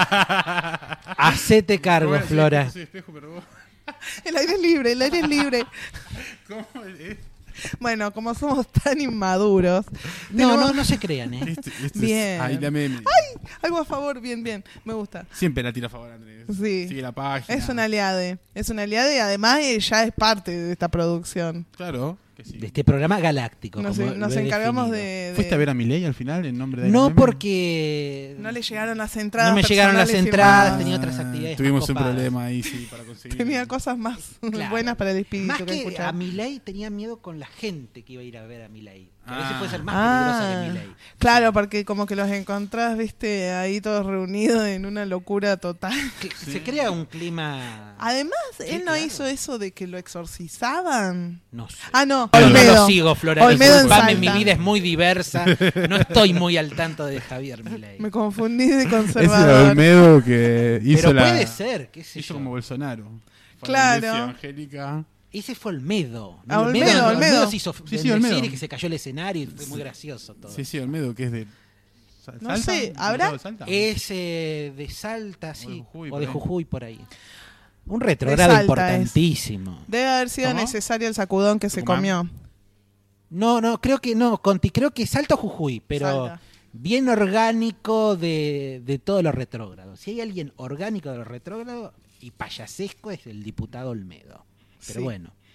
Hacete cargo, Bueno, sí, Flora. yo soy espejo, pero vos- el aire es libre, el aire es libre. ¿Cómo es? Bueno, como somos tan inmaduros. No, tenemos no se crean, ¿eh? Este Bien. es ahí la meme. algo a favor, bien, me gusta. Siempre la tira a favor, Andrés. Sí. Sigue la página. Es una aliade y además ya es parte de esta producción. Claro que sí. De este programa galáctico. Nos como lo he encargamos definido. ¿Fuiste a ver a Milei al final en nombre de No, Meme? porque No le llegaron las entradas. no me llegaron las personales entradas, firmadas. tenía otras actividades. Tuvimos más un copadas. problema ahí, sí, para conseguir. Tenía cosas más Claro. buenas para el espíritu Más que que escuchar. a Milei tenía miedo con la gente que iba a ir a ver a Milei. Que a veces Ah. puede ser más peligrosa que Milei. Claro, porque como que los encontrás, viste, ahí todos reunidos en una locura total. Se crea un clima. Además, él no claro. hizo eso de que lo exorcizaban. No sé. Ah, no, Yo no Olmedo. lo sigo, Flora. Olmedo en Disculpame, mi Salta. vida es muy diversa. No estoy muy al tanto de Javier Milei. Me confundí de Es el conservador. Olmedo que hizo Pero la... puede ser, qué sé Hizo yo. como Bolsonaro. Fue a Claro. la iglesia evangélica. Ese fue Olmedo. Ah, Olmedo. se hizo Sí, bendecir Olmedo. y que se cayó el escenario y fue muy gracioso todo. Sí, sí, Olmedo, que es de... No sé, ¿habrá? ¿De Salta? Es de Salta, O de sí. Jujuy, O por de ahí. Jujuy, por ahí. Un retrogrado Salta importantísimo. Debe haber sido ¿Cómo? necesario el sacudón que se Tucumán. comió. No, creo que no, Conti, creo que Salta o Jujuy, pero Salta. bien orgánico de todos los retrógrados. Si hay alguien orgánico de los retrógrados y payasesco es el diputado Olmedo. Pero Sí. bueno.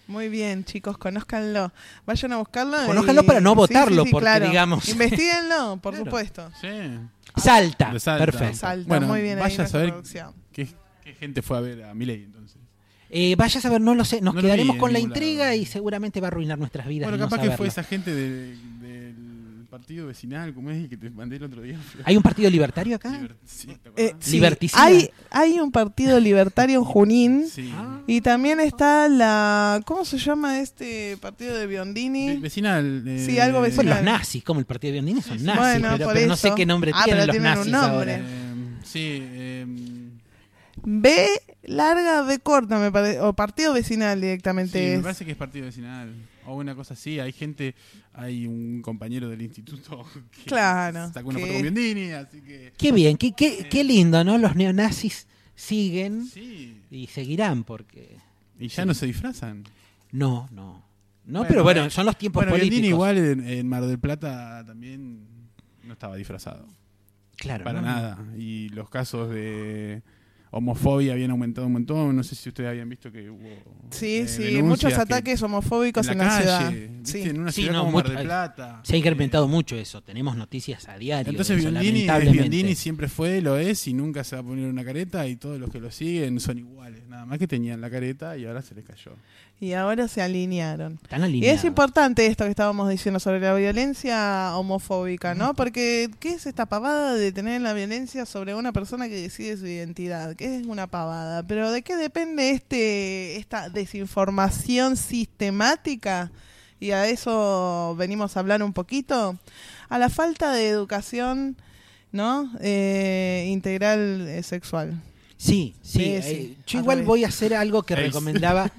Muy bien, chicos, conózcanlo. Vayan a buscarlo. Conózcanlo para no votarlo, porque, claro. digamos... Investíguenlo, por Claro. supuesto. Sí. Salta. De Salta. Perfecto. Salta, Bueno, muy bien ahí vaya a nuestra saber producción. qué gente fue a ver a Milei entonces. Vaya a saber, no lo sé. Nos No lo quedaremos vi en con la ningún intriga lado. y seguramente va a arruinar nuestras vidas. Bueno, no capaz que fue saberlo. esa gente del partido vecinal, como es, que te mandé el otro día. ¿Hay un partido libertario acá? Sí, ¿te acordás? Sí, Liberticida. hay un partido libertario en Junín Sí. y también está la... ¿Cómo se llama este partido de Biondini? Vecinal. Sí, algo Pues vecinal. los nazis, como el partido de Biondini son nazis, Bueno, pero, por pero no eso. sé qué nombre Ah, tienen pero los tienen un nazis nombre. ahora. B larga, B corta, me parece. O partido vecinal Sí, directamente me es. parece que es partido vecinal. O una cosa así. Hay un compañero del instituto que Claro, sacó una que- foto con Biondini, así que... Qué bien, qué lindo, ¿no? Los neonazis siguen Sí. y seguirán porque... Y ya no se disfrazan. No, Bueno, pero bueno, son los tiempos Bueno, políticos. Biondini igual en Mar del Plata también no estaba disfrazado. Claro, Para ¿no? nada. Y los casos de homofobia habían aumentado un montón. No sé si ustedes habían visto que hubo Sí, denuncias muchos que ataques homofóbicos en en la la ciudad. calle, ¿viste? Sí. En una Sí, ciudad no, como Mar mucho- del Plata. Se ha incrementado mucho eso, tenemos noticias a diario. Entonces de eso, Biondini, lamentablemente. Biondini siempre fue, lo es y nunca se va a poner una careta y todos los que lo siguen son iguales. Nada más que tenían la careta y ahora se les cayó. Y ahora se alinearon. Están Y alineados. es importante esto que estábamos diciendo sobre la violencia homofóbica, ¿no? Porque, ¿qué es esta pavada de tener la violencia sobre una persona que decide su identidad? ¿Qué es una pavada? Pero ¿de qué depende esta desinformación sistemática? Y a eso venimos a hablar un poquito. A la falta de educación, ¿no? Integral sexual. Sí. Sí, Yo al igual revés. voy a hacer algo que Ace. recomendaba.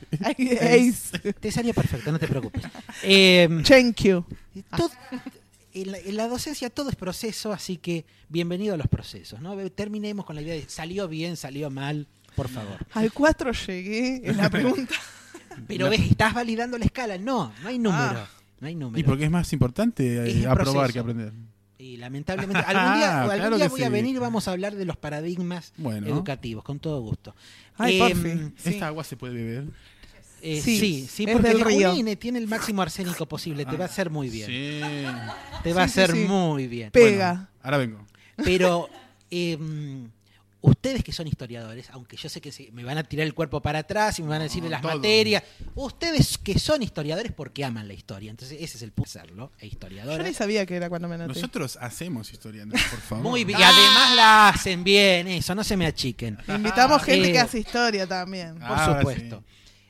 Te salió perfecto, no te preocupes. Thank you. Todo- en la docencia todo es proceso, así que bienvenido a los procesos, ¿no? Terminemos con la idea de salió bien, salió mal, por favor. Al 4 llegué, es la pregunta. Pero ves, estás validando la escala. No hay número. Ah. No hay Y número. porque es más importante Es el aprobar proceso. que aprender. Y lamentablemente, algún día Claro que voy a sí. venir y vamos a hablar de los paradigmas Bueno. educativos, con todo gusto. Ay, Em, porfi. Sí. ¿Esta agua se puede beber? Sí, sí, es porque del el río. Junín tiene el máximo arsénico posible, te va a hacer muy bien. Sí. Te va a Sí, hacer sí. muy bien. Pega. Ahora vengo. Pero ustedes que son historiadores, aunque yo sé que me van a tirar el cuerpo para atrás y me van a decir de las todo. materias, ustedes que son historiadores porque aman la historia. Entonces ese es el punto de serlo, Yo historiadores. ni sabía que era cuando me anoté. Nosotros hacemos historia, ¿no? Por favor. Muy bien. Y además la hacen bien, eso, no se me achiquen. Invitamos gente Eh, que hace historia también. Por Ahora supuesto.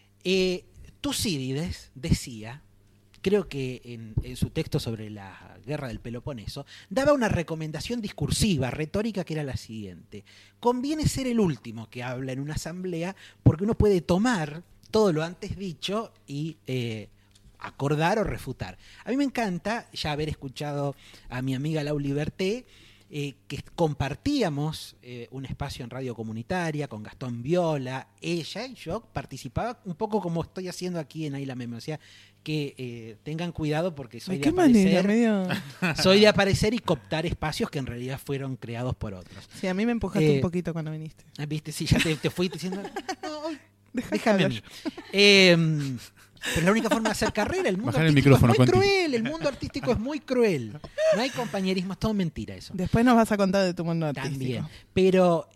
Tucídides decía, creo que en su texto sobre la guerra del Peloponeso, daba una recomendación discursiva, retórica, que era la siguiente. Conviene ser el último que habla en una asamblea porque uno puede tomar todo lo antes dicho y acordar o refutar. A mí me encanta ya haber escuchado a mi amiga Lau Liberté, que compartíamos un espacio en radio comunitaria con Gastón Viola, ella y yo participaba un poco como estoy haciendo aquí en Ahí la Meme, o sea, que tengan cuidado porque soy ¿De de qué manera? aparecer, Medio... soy de aparecer y cooptar espacios que en realidad fueron creados por otros. Sí, a mí me empujaste un poquito cuando viniste. ¿Viste? Sí, ya te fui diciendo, no, Déjame déjame a mí. Pero es la única forma de hacer carrera. El mundo Bajar el artístico micrófono, es muy Conti. cruel. El mundo artístico es muy cruel. No hay compañerismo, es todo mentira eso. Después nos vas a contar de tu mundo artístico. También. Pero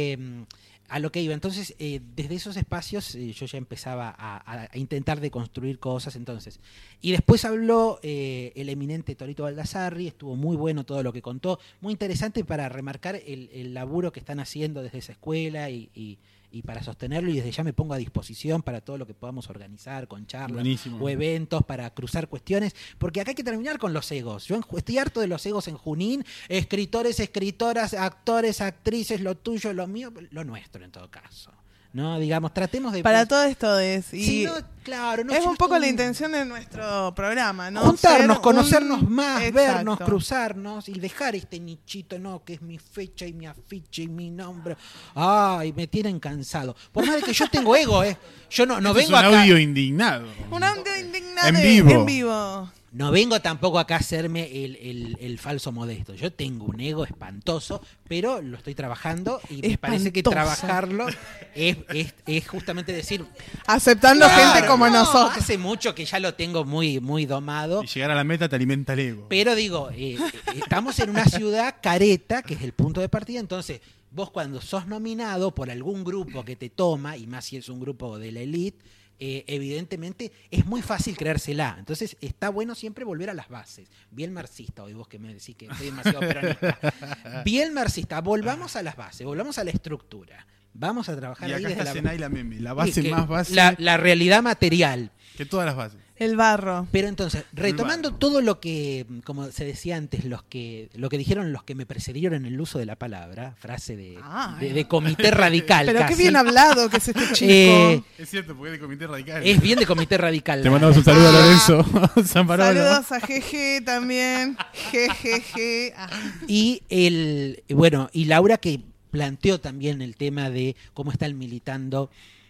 a lo que iba, entonces, desde esos espacios yo ya empezaba a intentar deconstruir cosas. Entonces, y después habló el eminente Torito Baldassarri, estuvo muy bueno todo lo que contó, muy interesante para remarcar el laburo que están haciendo desde esa escuela y para sostenerlo, y desde ya me pongo a disposición para todo lo que podamos organizar con charlas Buenísimo. o eventos para cruzar cuestiones, porque acá hay que terminar con los egos. Yo estoy harto de los egos en Junín, escritores, escritoras, actores, actrices, lo tuyo, lo mío, lo nuestro en todo caso. No, digamos, tratemos de... Para todo esto es. Y Sí, no, claro, no, es yo un poco estoy- la intención de nuestro programa, ¿no? juntarnos, Ser conocernos un- más, Exacto. vernos, cruzarnos y dejar este nichito, no, que es mi fecha y mi afiche y mi nombre. Ay, me tienen cansado. Por más de que yo tengo ego, yo no Esto vengo es un acá. audio indignado. Un audio indignado En vivo. En vivo. No vengo tampoco acá a hacerme el falso modesto. Yo tengo un ego espantoso, pero lo estoy trabajando y me parece que trabajarlo es justamente decir... Aceptando gente como nosotros. Hace mucho que ya lo tengo muy, muy domado. Y llegar a la meta te alimenta el ego. Pero digo, estamos en una ciudad careta, que es el punto de partida, entonces vos cuando sos nominado por algún grupo que te toma, y más si es un grupo de la élite, evidentemente es muy fácil creérsela. Entonces está bueno siempre volver a las bases. Bien marxista, hoy vos que me decís que estoy demasiado peronista. Bien marxista, volvamos a las bases, volvamos a la estructura. Vamos a trabajar y acá ahí desde está Senay Meme, la base que más base la realidad material. que todas las bases. El barro. Pero entonces, retomando todo lo que, como se decía antes, lo que dijeron los que me precedieron en el uso de la palabra, frase de comité radical. Pero casi. qué bien hablado que es este chico. Es cierto, porque es de comité radical. Es bien de comité radical. Te mandamos un saludo a Lorenzo Zamparolo. Saludos a GG también. GGG. Y y Laura, que planteó también el tema de cómo están militando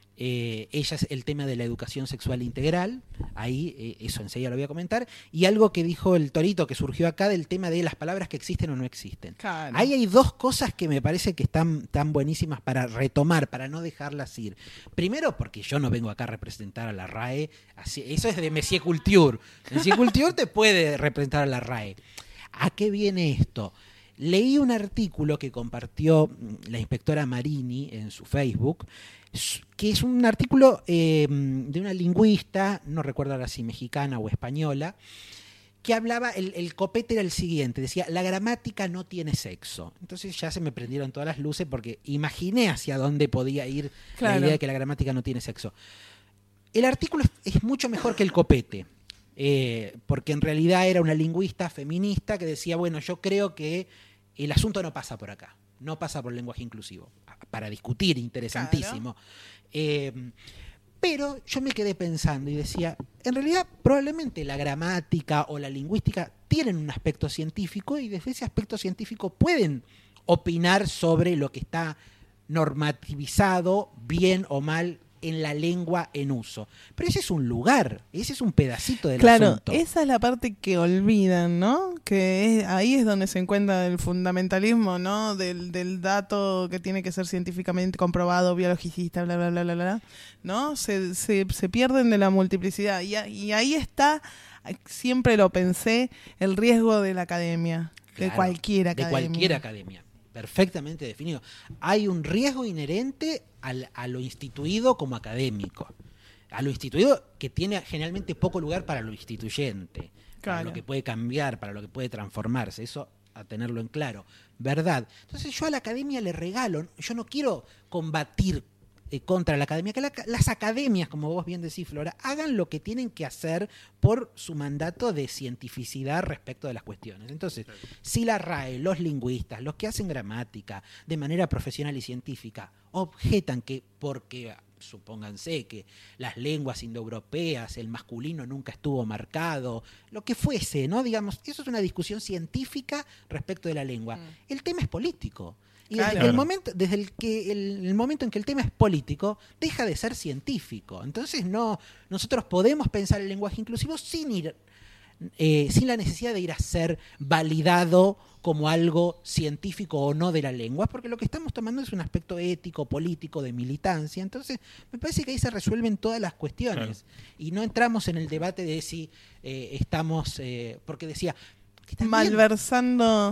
ellas, el tema de la educación sexual integral. Ahí eso enseguida lo voy a comentar. Y algo que dijo el Torito, que surgió acá, del tema de las palabras que existen o no existen. Claro. Ahí hay dos cosas que me parece que están tan buenísimas para retomar, para no dejarlas ir. Primero, porque yo no vengo acá a representar a la RAE. Eso es de Messier Culture. Messier Culture te puede representar a la RAE. ¿A qué viene esto? Leí un artículo que compartió la inspectora Marini en su Facebook, que es un artículo de una lingüista, no recuerdo ahora si mexicana o española, que hablaba, el copete era el siguiente, decía, la gramática no tiene sexo. Entonces ya se me prendieron todas las luces porque imaginé hacia dónde podía ir la idea de que la gramática no tiene sexo. El artículo es mucho mejor que el copete. Porque en realidad era una lingüista feminista que decía, bueno, yo creo que el asunto no pasa por acá, no pasa por el lenguaje inclusivo, para discutir, interesantísimo. Claro. Pero yo me quedé pensando y decía, en realidad probablemente la gramática o la lingüística tienen un aspecto científico y desde ese aspecto científico pueden opinar sobre lo que está normativizado, bien o mal, en la lengua en uso. Pero ese es un lugar, ese es un pedacito del asunto. Claro, esa es la parte que olvidan, ¿no? Que ahí es donde se encuentra el fundamentalismo, ¿no? Del dato que tiene que ser científicamente comprobado, biologicista, bla, bla, bla, bla, bla, ¿no? Se pierden de la multiplicidad. Y ahí está, siempre lo pensé, el riesgo de la academia, claro, de cualquier academia. De cualquier academia. Perfectamente definido. Hay un riesgo inherente a lo instituido como académico. A lo instituido que tiene generalmente poco lugar para lo instituyente. Claro. Para lo que puede cambiar, para lo que puede transformarse. Eso a tenerlo en claro. ¿Verdad? Entonces yo a la academia le regalo, yo no quiero combatir contra la academia, que las academias, como vos bien decís, Flora, hagan lo que tienen que hacer por su mandato de cientificidad respecto de las cuestiones. Entonces, si la RAE, los lingüistas, los que hacen gramática de manera profesional y científica, objetan que porque, supónganse, que las lenguas indoeuropeas, el masculino nunca estuvo marcado, lo que fuese, ¿no? Digamos, eso es una discusión científica respecto de la lengua. El tema es político. Y desde el momento en que el tema es político, deja de ser científico. Entonces nosotros podemos pensar el lenguaje inclusivo sin la necesidad de ir a ser validado como algo científico o no de la lengua, porque lo que estamos tomando es un aspecto ético, político, de militancia. Entonces me parece que ahí se resuelven todas las cuestiones. Claro. Y no entramos en el debate de si estamos, porque decía, malversando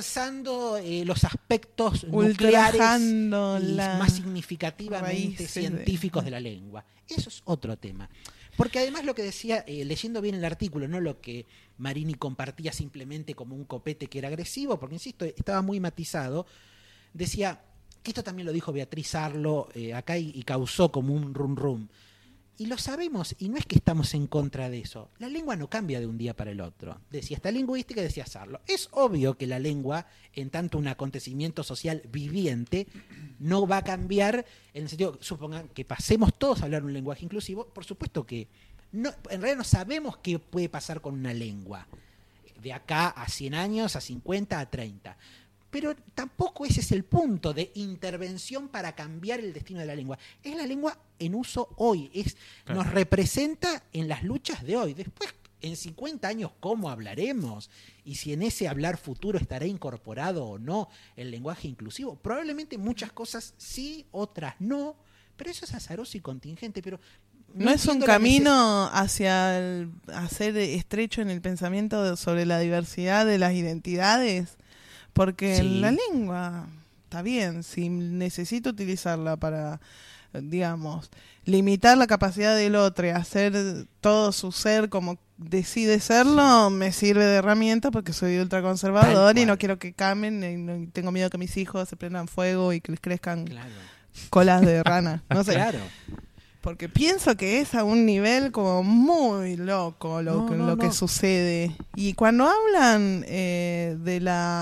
los aspectos nucleares y más significativamente científicos de la lengua. Eso es otro tema. Porque además lo que decía, leyendo bien el artículo, no lo que Marini compartía simplemente como un copete que era agresivo, porque insisto, estaba muy matizado, decía, que esto también lo dijo Beatriz Arlo acá y causó como un rum rum. Y lo sabemos, y no es que estamos en contra de eso. La lengua no cambia de un día para el otro. Decía esta lingüística, decía Sarlo. Es obvio que la lengua, en tanto un acontecimiento social viviente, no va a cambiar en el sentido, supongan que pasemos todos a hablar un lenguaje inclusivo. Por supuesto que no, en realidad no sabemos qué puede pasar con una lengua. De acá a 100 años, a 50, a 30. Pero tampoco ese es el punto de intervención para cambiar el destino de la lengua. Es la lengua en uso hoy, claro, nos representa en las luchas de hoy. Después en 50 años cómo hablaremos y si en ese hablar futuro estará incorporado o no el lenguaje inclusivo. Probablemente muchas cosas sí, otras no, pero eso es azaroso y contingente. Pero ¿No es un camino hacia hacer estrecho en el pensamiento sobre la diversidad de las identidades? Porque Sí. la lengua, está bien, si necesito utilizarla para, digamos, limitar la capacidad del otro y hacer todo su ser como decide serlo, me sirve de herramienta porque soy ultraconservador Tal y no cual. quiero que cambien y tengo miedo que mis hijos se prendan fuego y que les crezcan Claro. colas de rana. No sé. Claro. Porque pienso que es a un nivel como muy loco lo No. que sucede. Y cuando hablan de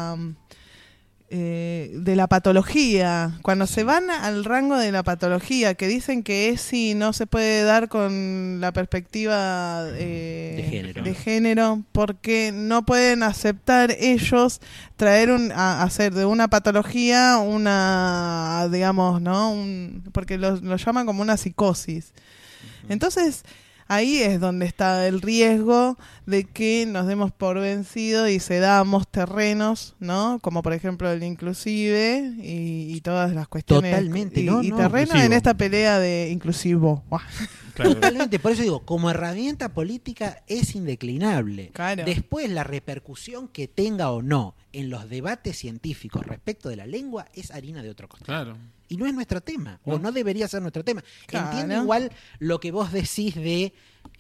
la patología, cuando se van al rango de la patología, que dicen que es si no se puede dar con la perspectiva de género, porque no pueden aceptar ellos traer hacer de una patología una, digamos, ¿no? Porque lo llaman como una psicosis. Entonces, ahí es donde está el riesgo de que nos demos por vencidos y cedamos terrenos, ¿no? Como por ejemplo el inclusive y todas las cuestiones. Totalmente, y no, terreno inclusivo. en esta pelea de inclusivo. Claro. Totalmente, por eso digo, como herramienta política es indeclinable. Claro. Después la repercusión que tenga o no en los debates científicos respecto de la lengua es harina de otro costal. Claro. Y no es nuestro tema, o no debería ser nuestro tema. Claro. Entiendo igual lo que vos decís de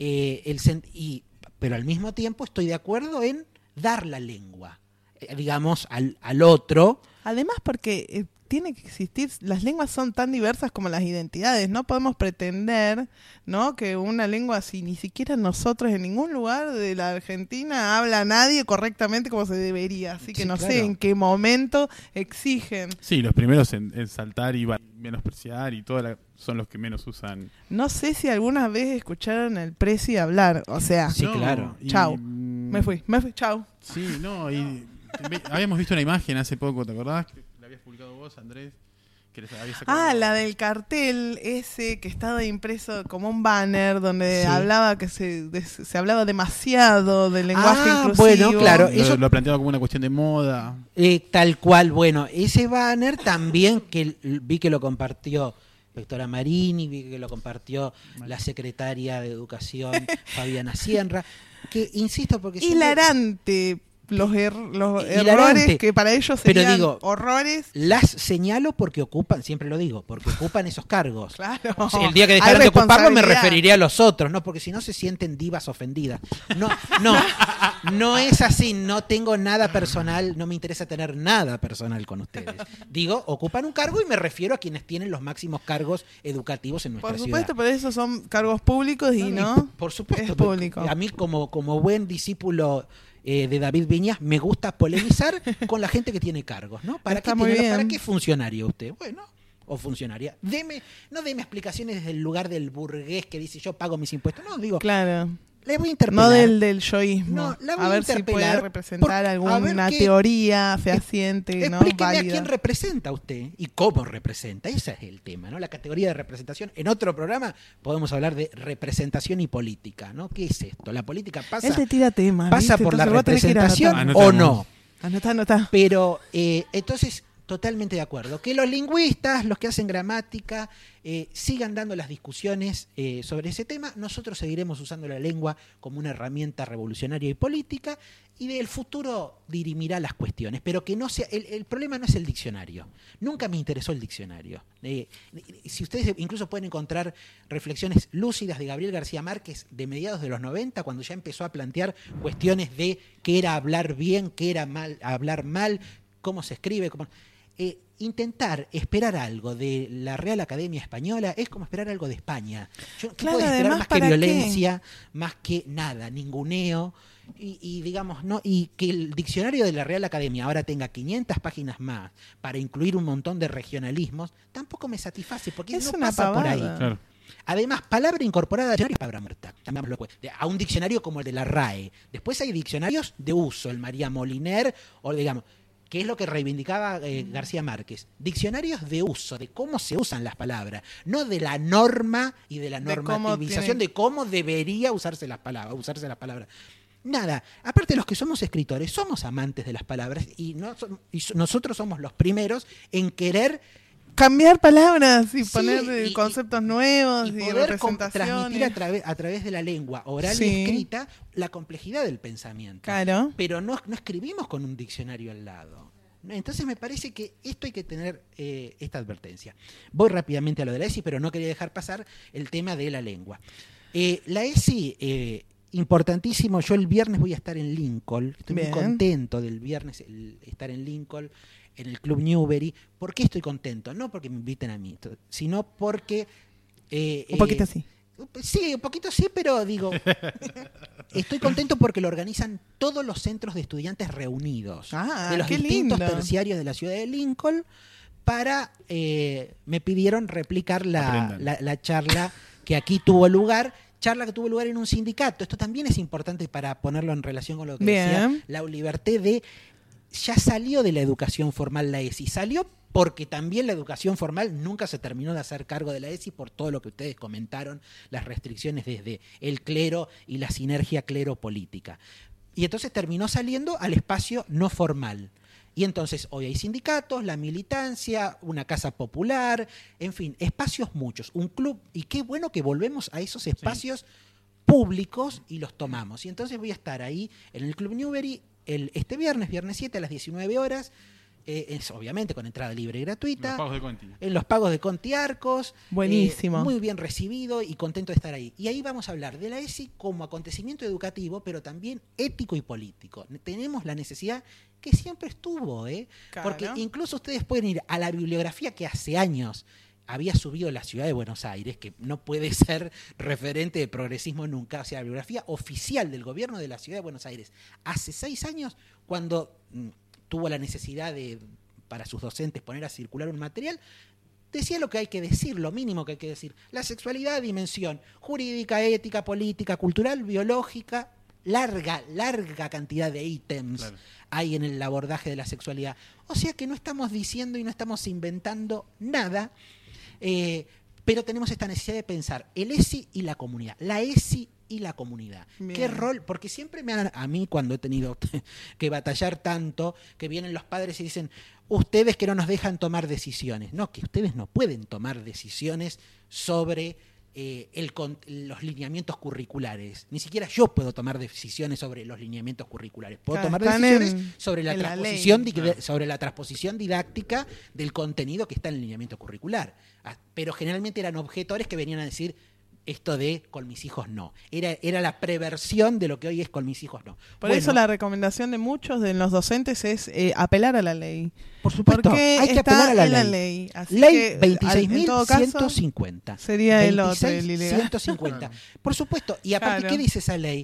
pero al mismo tiempo estoy de acuerdo en dar la lengua, digamos, al otro. Además porque tiene que existir, las lenguas son tan diversas como las identidades, no podemos pretender, ¿no? Que una lengua así, ni siquiera nosotros en ningún lugar de la Argentina habla nadie correctamente como se debería, así que Sí, no claro. sé en qué momento exigen. Sí, los primeros en saltar y menospreciar y son los que menos usan. No sé si alguna vez escucharon al Prezi hablar, o sea, Sí, No, claro. y- Chau. me fui, chau. Sí, no, y habíamos visto una imagen hace poco, ¿te acordás? Que la habías publicado vos, Andrés. Que les habías sacado- Ah, la del cartel ese que estaba impreso como un banner donde Sí. hablaba que se hablaba demasiado del lenguaje inclusivo. bueno, claro. Eso- Lo planteaba como una cuestión de moda. Tal cual, bueno, ese banner también que vi que lo compartió Doctora Marini, vi que lo compartió la secretaria de Educación, Fabiana Sienra, que insisto porque siempre- Hilarante los Hilarante. errores que para ellos Pero serían digo, horrores. las señalo porque ocupan, siempre lo digo, porque ocupan esos cargos. Claro. O sea, el día que Hay dejaran de ocuparlo me responsabilidad. referiré a los otros, ¿no? Porque si no se sienten divas ofendidas. No es así, no tengo nada personal, no me interesa tener nada personal con ustedes. Digo, ocupan un cargo y me refiero a quienes tienen los máximos cargos educativos en nuestra Por ciudad. supuesto, por eso son cargos públicos y no. Por supuesto. es público. A mí como buen discípulo de David Viñas me gusta polemizar con la gente que tiene cargos, ¿no? ¿Para Está qué muy tiene- bien. ¿Para qué funcionario usted? Bueno, o funcionaria. No deme explicaciones desde el lugar del burgués que dice yo pago mis impuestos. No, digo, Claro. le voy a interpelar. No del yoísmo. No, la voy a a ver si interpelar puede representar a ver alguna qué- teoría fehaciente, ¿no? Explíqueme a Válida. quién representa usted y cómo representa. Ese es el tema, ¿no? La categoría de representación. En otro programa podemos hablar de representación y política, ¿no? ¿Qué es esto? La política Él te tira temas. pasa ¿viste? por la Entonces vos tenés que ir representación anotando. o Anotamos. no. Anotá. Pero entonces, totalmente de acuerdo. Que los lingüistas, los que hacen gramática, sigan dando las discusiones sobre ese tema. Nosotros seguiremos usando la lengua como una herramienta revolucionaria y política y del futuro dirimirá las cuestiones. Pero que no sea. El problema no es el diccionario. Nunca me interesó el diccionario. Si ustedes incluso pueden encontrar reflexiones lúcidas de Gabriel García Márquez de mediados de los 90, cuando ya empezó a plantear cuestiones de qué era hablar bien, qué era hablar mal, cómo se escribe, cómo... intentar esperar algo de la Real Academia Española es como esperar algo de España. Yo no Claro, puedo esperar además, más que ¿para violencia, más que nada, ninguneo. Y digamos, ¿no? Y que el diccionario de la Real Academia ahora tenga 500 páginas más para incluir un montón de regionalismos, tampoco me satisface, porque Es no una pasa por ahí. pavada. Claro. Además, palabra incorporada al diccionario es palabra muerta. A un diccionario como el de la RAE. Después hay diccionarios de uso, el María Moliner, o digamos. que es lo que reivindicaba García Márquez. Diccionarios de uso, de cómo se usan las palabras, no de la norma y de la normativización de cómo debería usarse las palabras. Nada, aparte los que somos escritores, somos amantes de las palabras y nosotros somos los primeros en querer cambiar palabras y Sí, poner conceptos nuevos y, poder representaciones. transmitir a través de la lengua oral Sí. y escrita la complejidad del pensamiento. Claro. Pero no escribimos con un diccionario al lado. Entonces me parece que esto hay que tener esta advertencia. Voy rápidamente a lo de la ESI, pero no quería dejar pasar el tema de la lengua. La ESI, importantísimo, yo el viernes voy a estar en Lincoln, estoy Bien. muy contento del viernes estar en Lincoln, en el Club Newbery. ¿Por qué estoy contento? No porque me inviten a mí, sino porque... Un poquito así. Sí, un poquito sí, pero digo, estoy contento porque lo organizan todos los centros de estudiantes reunidos de los qué distintos lindo. terciarios de la ciudad de Lincoln para, me pidieron replicar la charla que aquí tuvo lugar. Charla que tuvo lugar en un sindicato. Esto también es importante para ponerlo en relación con lo que decía Bien. la Liberté de... Ya salió de la educación formal la ESI. Salió porque también la educación formal nunca se terminó de hacer cargo de la ESI por todo lo que ustedes comentaron, las restricciones desde el clero y la sinergia clero-política. Y entonces terminó saliendo al espacio no formal. Y entonces hoy hay sindicatos, la militancia, una casa popular, en fin, espacios muchos, un club, y qué bueno que volvemos a esos espacios públicos y los tomamos. Y entonces voy a estar ahí en el Club Newbery este viernes 7 a las 19 horas, es obviamente con entrada libre y gratuita. Los pagos de Conti. En los pagos de Conti Arcos. Buenísimo. Muy bien recibido y contento de estar ahí. Y ahí vamos a hablar de la ESI como acontecimiento educativo, pero también ético y político. Tenemos la necesidad que siempre estuvo, Claro. porque incluso ustedes pueden ir a la bibliografía que hace años había subido la ciudad de Buenos Aires, que no puede ser referente de progresismo nunca, o sea, la bibliografía oficial del gobierno de la ciudad de Buenos Aires, hace 6 años, cuando tuvo la necesidad de, para sus docentes, poner a circular un material, decía lo que hay que decir, lo mínimo que hay que decir. La sexualidad, dimensión jurídica, ética, política, cultural, biológica, larga cantidad de ítems Claro. hay en el abordaje de la sexualidad. O sea que no estamos diciendo y no estamos inventando nada, pero tenemos esta necesidad de pensar el ESI y la comunidad, la ESI y la comunidad. Bien. ¿Qué rol? Porque siempre a mí cuando he tenido que batallar tanto, que vienen los padres y dicen, ustedes que no nos dejan tomar decisiones. No, que ustedes no pueden tomar decisiones sobre los lineamientos curriculares. Ni siquiera yo puedo tomar decisiones sobre los lineamientos curriculares. Puedo Claro, tomar están decisiones sobre la en la transposición ley. sobre la transposición didáctica del contenido que está en el lineamiento curricular. Pero generalmente eran objetores que venían a decir esto de con mis hijos no. Era la preversión de lo que hoy es con mis hijos no. Por eso la recomendación de muchos de los docentes es apelar a la ley. Por supuesto, Porque hay que está apelar a la en la ley. ley. Así Ley que, en todo caso, 26.150. sería el otro, el ilegal. 26.150. Por supuesto. Y aparte, Claro. ¿qué dice esa ley?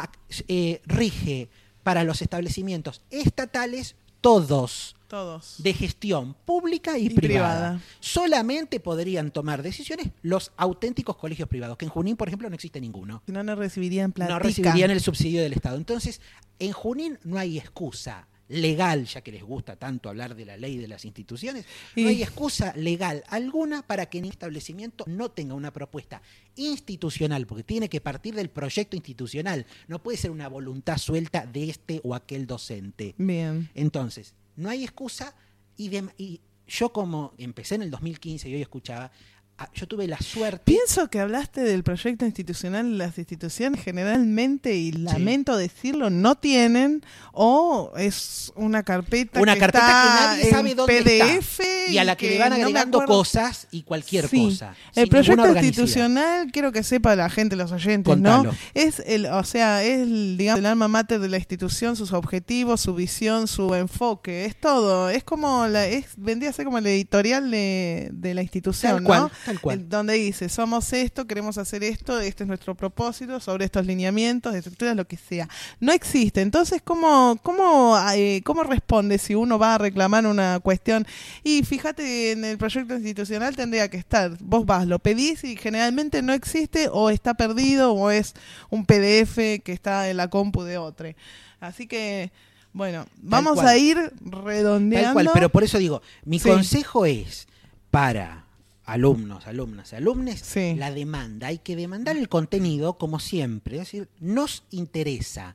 Rige para los establecimientos estatales todos Todos. de gestión pública y privada. Solamente podrían tomar decisiones los auténticos colegios privados, que en Junín, por ejemplo, no existe ninguno. Si no, no recibirían platica. No recibirían el subsidio del Estado. Entonces, en Junín no hay excusa legal, ya que les gusta tanto hablar de la ley de las instituciones, no Y- hay excusa legal alguna para que un establecimiento no tenga una propuesta institucional, porque tiene que partir del proyecto institucional, no puede ser una voluntad suelta de este o aquel docente. Bien. Entonces, no hay excusa y yo como empecé en el 2015 y hoy escuchaba, yo tuve la suerte... Pienso que hablaste del proyecto institucional. Las instituciones generalmente, y lamento decirlo, no tienen, o es una carpeta Una que carpeta está que nadie sabe en dónde PDF está y a la que le van no me agregando acuerdo. cosas y cualquier Sí. cosa. El sin proyecto ninguna organicidad. institucional, quiero que sepa la gente, los oyentes, Contalo. ¿no? Es digamos, el alma mater de la institución, sus objetivos, su visión, su enfoque, es todo. Es como vendría a ser como el editorial de la institución, Tal cual, ¿no? tal cual. Donde dice, somos esto, queremos hacer esto, este es nuestro propósito, sobre estos lineamientos, estructuras, lo que sea. No existe. Entonces, ¿cómo responde si uno va a reclamar una cuestión? Y fíjate, en el proyecto institucional tendría que estar, vos vas, lo pedís y generalmente no existe, o está perdido, o es un PDF que está en la compu de otro. Así que... Bueno, vamos cual. a ir redondeando. Tal cual, pero por eso digo, mi Sí. consejo es para alumnos, alumnas, alumnes, Sí. la demanda. Hay que demandar el contenido como siempre. Es decir, nos interesa.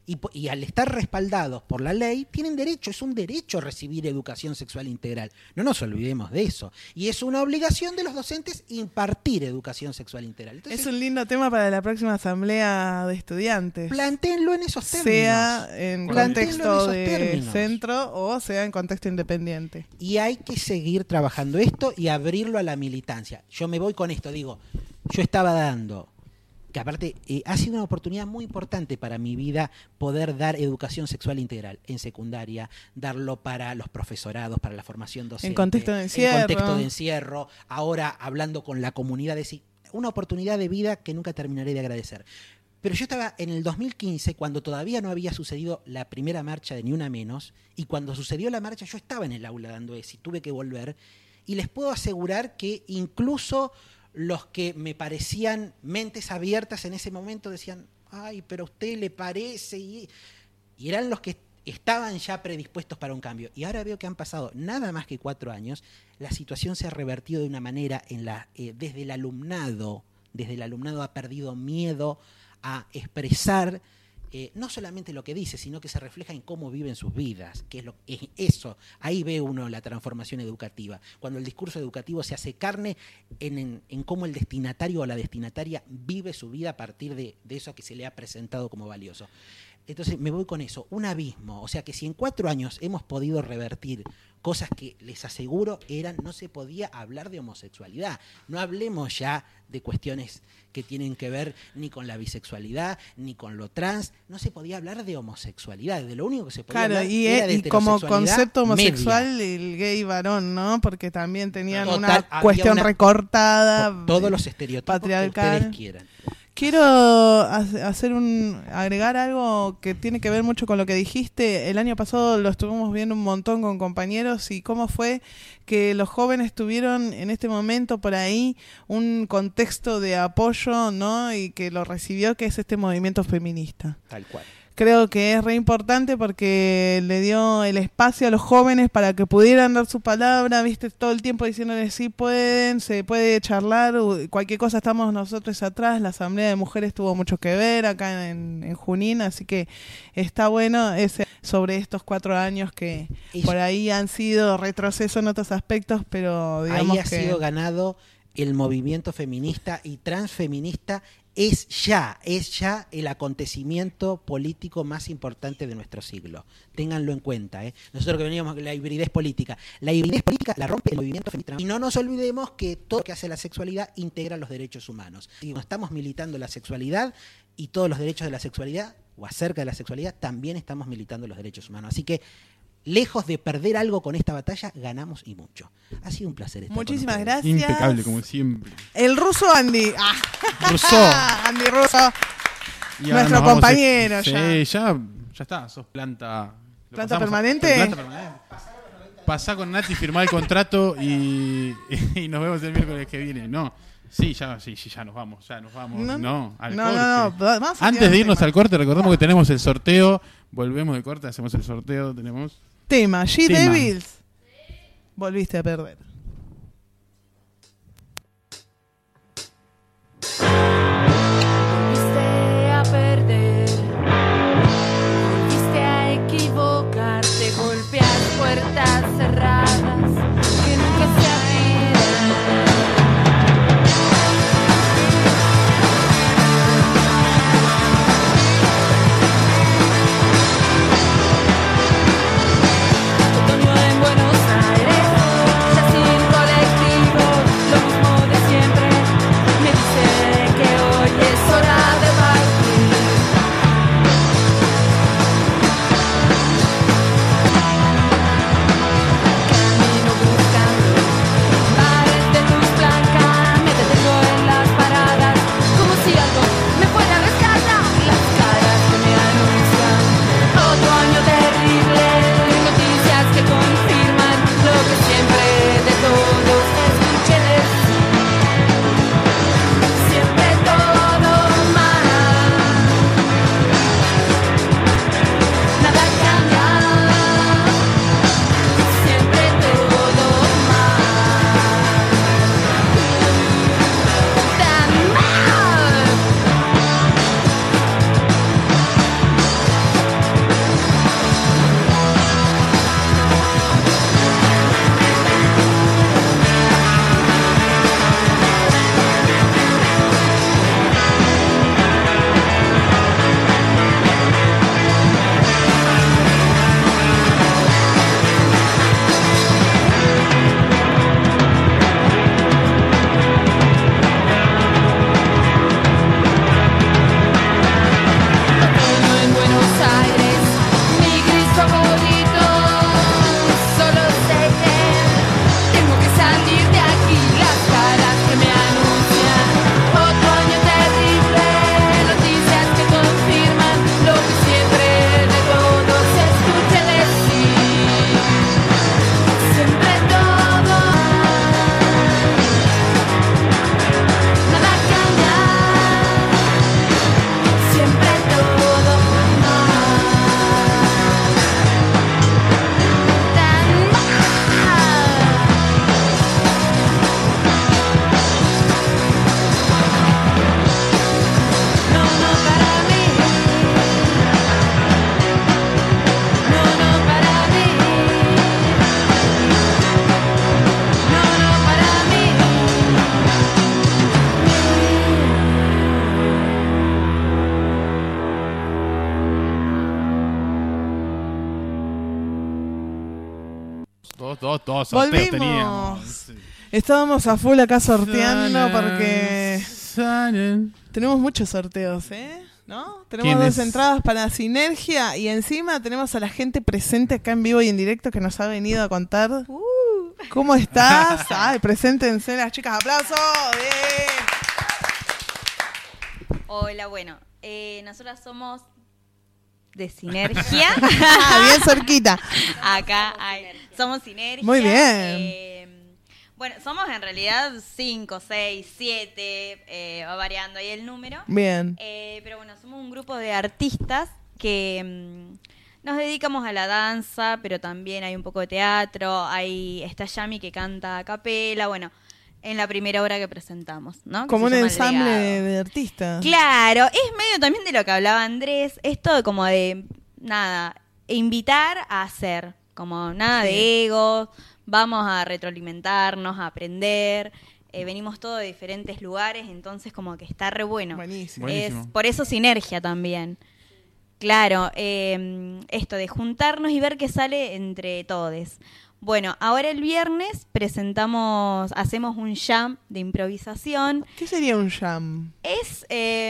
Y al estar respaldados por la ley, tienen derecho, es un derecho recibir educación sexual integral. No nos olvidemos de eso. Y es una obligación de los docentes impartir educación sexual integral. Entonces, Es un lindo tema para la próxima asamblea de estudiantes. plantéenlo en esos términos. Sea en Plantéenlo contexto en esos de términos. centro o sea en contexto independiente. Y hay que seguir trabajando esto y abrirlo a la militancia. Yo me voy con esto, digo, yo estaba dando, que aparte ha sido una oportunidad muy importante para mi vida poder dar educación sexual integral en secundaria, darlo para los profesorados, para la formación docente. En contexto de encierro. En contexto de encierro, ahora hablando con la comunidad, una oportunidad de vida que nunca terminaré de agradecer. Pero yo estaba en el 2015, cuando todavía no había sucedido la primera marcha de Ni Una Menos, y cuando sucedió la marcha yo estaba en el aula dando ESI, tuve que volver, y les puedo asegurar que incluso los que me parecían mentes abiertas en ese momento decían, ay, pero a usted le parece, y eran los que estaban ya predispuestos para un cambio. Y ahora veo que han pasado nada más que 4 años, la situación se ha revertido de una manera desde el alumnado ha perdido miedo a expresar no solamente lo que dice, sino que se refleja en cómo viven sus vidas, que es eso. Ahí ve uno la transformación educativa, cuando el discurso educativo se hace carne en cómo el destinatario o la destinataria vive su vida a partir de eso que se le ha presentado como valioso. Entonces me voy con eso, un abismo. O sea que si en 4 años hemos podido revertir cosas que les aseguro no se podía hablar de homosexualidad. No hablemos ya de cuestiones que tienen que ver ni con la bisexualidad, ni con lo trans. No se podía hablar de homosexualidad. De lo único que se podía hablar era de y como heterosexualidad concepto homosexual media. el gay varón, ¿no? Porque también tenían Total, una había cuestión una- recortada. Todos los estereotipos patriarcal. que ustedes quieran. Quiero agregar algo que tiene que ver mucho con lo que dijiste. El año pasado lo estuvimos viendo un montón con compañeros y cómo fue que los jóvenes tuvieron en este momento por ahí un contexto de apoyo, ¿no? Y que lo recibió, que es este movimiento feminista. Tal cual. Creo que es re importante porque le dio el espacio a los jóvenes para que pudieran dar su palabra, viste, todo el tiempo diciéndoles sí pueden, se puede charlar, cualquier cosa estamos nosotros atrás. La Asamblea de Mujeres tuvo mucho que ver acá en Junín, así que está bueno sobre estos 4 años que por ahí han sido retroceso en otros aspectos, pero digamos ahí ha sido ganado el movimiento feminista y transfeminista. Es ya el acontecimiento político más importante de nuestro siglo. Ténganlo en cuenta, ¿eh? Nosotros que veníamos de la hibridez política. La hibridez política la rompe el movimiento feminista. Y no nos olvidemos que todo lo que hace la sexualidad integra los derechos humanos. Si no estamos militando la sexualidad y todos los derechos de la sexualidad, o acerca de la sexualidad, también estamos militando los derechos humanos. Así que, lejos de perder algo con esta batalla, ganamos y mucho. Ha sido un placer estar Muchísimas con ustedes. gracias. Impecable, como siempre. El ruso Andy. Russo. Andy Russo. Y ahora Nuestro nos vamos compañero sí, ya. ya está, sos planta. ¿Lo ¿Planta pasamos? permanente? Planta permanente. Pasá con Nati, firmá el contrato y nos vemos el miércoles que viene. No, sí, ya nos vamos. No, al corte. Vamos a Antes tirar de un irnos tema. al corte, recordemos que tenemos el sorteo. Volvemos de corte, hacemos el sorteo. Tenemos Tema, She Tema. Devils. Volviste a perder. Volviste a perder, volviste a equivocarte, golpear puertas cerradas que nunca se abrirán. Otoño en Buenos Aires, ya sin Dos sorteos Volvimos. teníamos. Estábamos a full acá sorteando porque Sanen. tenemos muchos sorteos, ¿eh? ¿No? Tenemos ¿Quién 2 es? entradas para Sinergia y encima tenemos a la gente presente acá en vivo y en directo que nos ha venido a contar. ¿Cómo estás? Ay, preséntense las chicas. ¡Aplausos! ¡Bien! Hola, bueno, nosotras somos de Sinergia. Bien cerquita. Acá somos Sinergia. Muy bien. Bueno, somos en realidad 5, 6, 7, va variando ahí el número. Bien. Pero bueno, somos un grupo de artistas que nos dedicamos a la danza, pero también hay un poco de teatro. Está Yami que canta a capela, bueno, en la primera obra que presentamos, ¿no? Que Como un se llama El ensamble Legado. de artistas. Claro, es medio también de lo que hablaba Andrés, esto como de, nada, invitar a hacer, como nada de egos, vamos a retroalimentarnos, a aprender, venimos todos de diferentes lugares, entonces como que está re bueno. Buenísimo. Buenísimo. Es por eso Sinergia también. Claro, esto de juntarnos y ver qué sale entre todos. Bueno, ahora el viernes hacemos un jam de improvisación. ¿Qué sería un jam? Es,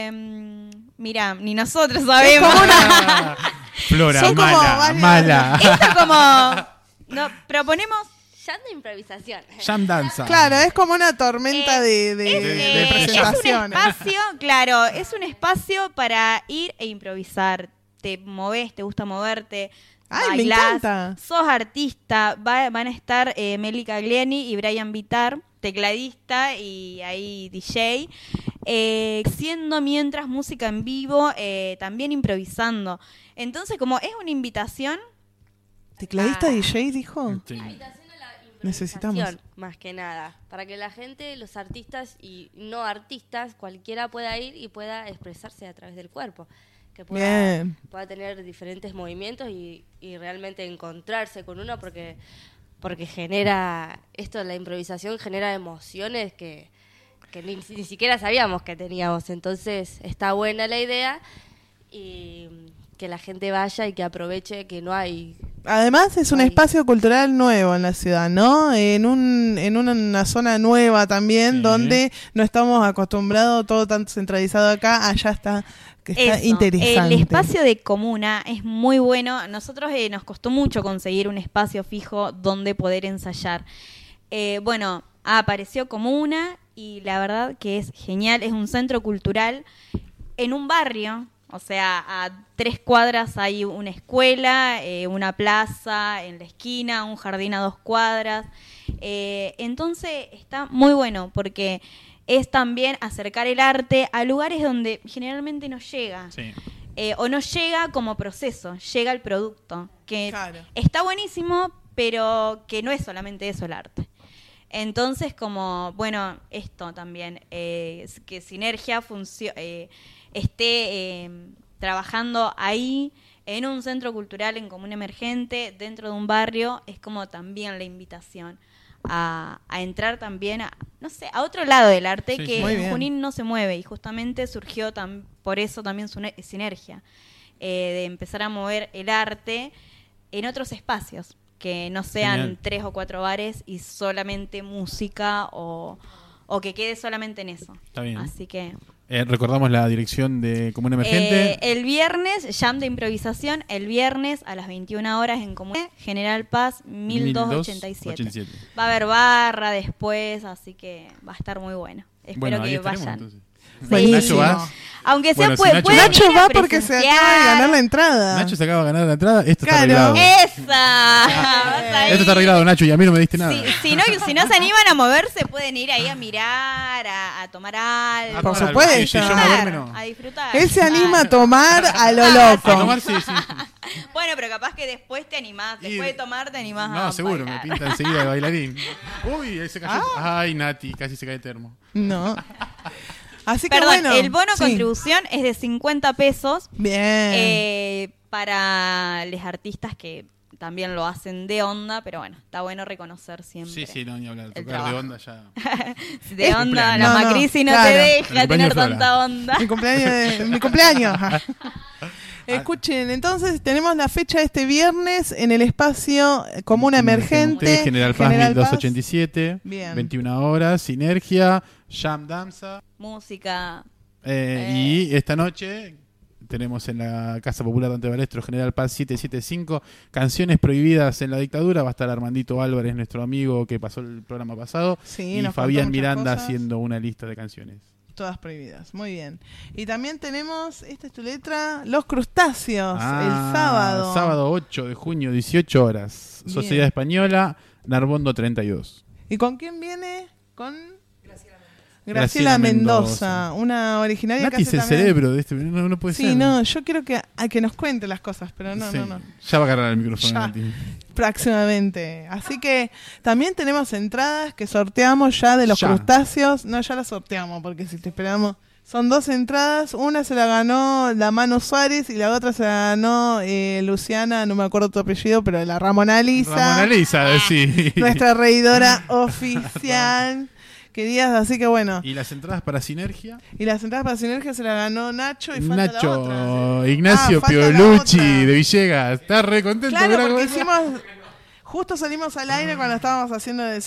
mira, ni nosotros sabemos. Flora, Son como mala, varias- mala. Esto como, proponemos Jam de improvisación. Jam danza. Claro, es como una tormenta de de es un presentaciones. espacio, claro, es un espacio para ir e improvisar. Te movés, te gusta moverte. Ay, me bailás, encanta. sos artista, van a estar Meli Cagliani y Brian Vitar, tecladista y ahí DJ, siendo mientras música en vivo, también improvisando. Entonces, como es una invitación, ¿Tecladista DJ dijo? Sí. Necesitamos. Más que nada, para que la gente, los artistas y no artistas, cualquiera pueda ir y pueda expresarse a través del cuerpo. Que Bien. pueda tener diferentes movimientos y realmente encontrarse con uno porque genera, la improvisación genera emociones que ni siquiera sabíamos que teníamos. Entonces está buena la idea y que la gente vaya y que aproveche que no hay... Además es un Ay. espacio cultural nuevo en la ciudad, ¿no? En una zona nueva también, Sí. donde no estamos acostumbrados, todo tan centralizado acá, allá está, que está eso, interesante. el espacio de comuna es muy bueno. Nosotros nos costó mucho conseguir un espacio fijo donde poder ensayar. Bueno, apareció comuna y la verdad que es genial. Es un centro cultural en un barrio. O sea, a 3 cuadras hay una escuela, una plaza en la esquina, un jardín a 2 cuadras. Entonces está muy bueno porque es también acercar el arte a lugares donde generalmente no llega. Sí. O no llega como proceso, llega el producto. Que Claro. está buenísimo, pero que no es solamente eso el arte. Entonces, como, bueno, esto también, que Sinergia esté trabajando ahí en un centro cultural en Comuna Emergente, dentro de un barrio, es como también la invitación a entrar también a otro lado del arte Sí, que sí. Muy en bien. Junín no se mueve y justamente surgió por eso también Sinergia, de empezar a mover el arte en otros espacios que no sean Genial. 3 o 4 bares y solamente música o que quede solamente en eso. Está bien. Así que Recordamos la dirección de Comuna Emergente. el viernes, jam de improvisación, el viernes a las 21 horas en Comuna General Paz 1287. 1287. Va a haber barra después, así que va a estar muy bueno. Espero Bueno, ahí que estaremos, vayan. entonces. Buenísimo. Nacho, ¿vas? Aunque sea, Bueno, si pueden Nacho- ir Nacho a va porque se acaba de presenciar. ganar la entrada. Nacho se acaba de ganar la entrada. Esto Claro. está arreglado. ¡Esa! Vas a Esto está ir. arreglado, Nacho, y a mí no me diste nada. Si no se animan a moverse, pueden ir ahí a mirar, a tomar algo. Por Algo, supuesto. sí, sí, yo moverme no. A disfrutar. Él se anima a Claro. tomar a lo A loco. tomar, sí, sí. Bueno, pero capaz que después te animás, después de tomar te animás a No, seguro, bailar. me pinta enseguida de bailarín. Uy, ahí se cayó. Ay, Nati, casi se cae el termo. No. Así que Perdón, bueno. el bono sí. contribución es de 50 pesos Bien. para los artistas que también lo hacen de onda, pero bueno, está bueno reconocer siempre. Sí, no, ni hablar. el Tocar de trabajo. onda ya. De onda, cumpleaños. la No, Macrisi no claro. te El deja cumpleaños tener de Flora. tanta onda. Mi cumpleaños. Escuchen, entonces tenemos la fecha de este viernes en el espacio Comuna Emergente. General Paz 1287. Bien. 21 horas. Sinergia. Jam Danza. Música. Y esta noche tenemos en la Casa Popular Dante Balestro, General Paz 775, Canciones Prohibidas en la Dictadura. Va a estar Armandito Álvarez, nuestro amigo que pasó el programa pasado. Sí, y nos Fabián contó muchas Miranda cosas. haciendo una lista de canciones. Todas prohibidas, muy bien. Y también tenemos, esta es tu letra, Los Crustáceos, el sábado. Sábado 8 de junio, 18 horas. Bien. Sociedad Española, Narbondo 32. ¿Y con quién viene? Con Graciela Graciela Mendoza, Mendoza. una originaria Nati que es hace el también... cerebro de este. No puede ser. Sí, no, yo quiero que nos cuente las cosas, pero no, Sí. no. Ya va a agarrar el micrófono, Ya. Nati. Próximamente. Así que también tenemos entradas que sorteamos ya de los Ya. crustáceos. No, ya las sorteamos, porque si te esperamos... Son 2 entradas, una se la ganó la Mano Suárez y la otra se la ganó Luciana, no me acuerdo tu apellido, pero la Ramona Lisa. Ramona Lisa, sí. Nuestra reidora oficial. Queridas, así que bueno. Y las entradas para Sinergia. Y las entradas para Sinergia se la ganó Nacho y falta la otra. Nacho, Ignacio falta la Piolucci otra. de Villegas. Está re contento. Claro, mirá porque cómo- hicimos... Justo salimos al aire cuando estábamos haciendo el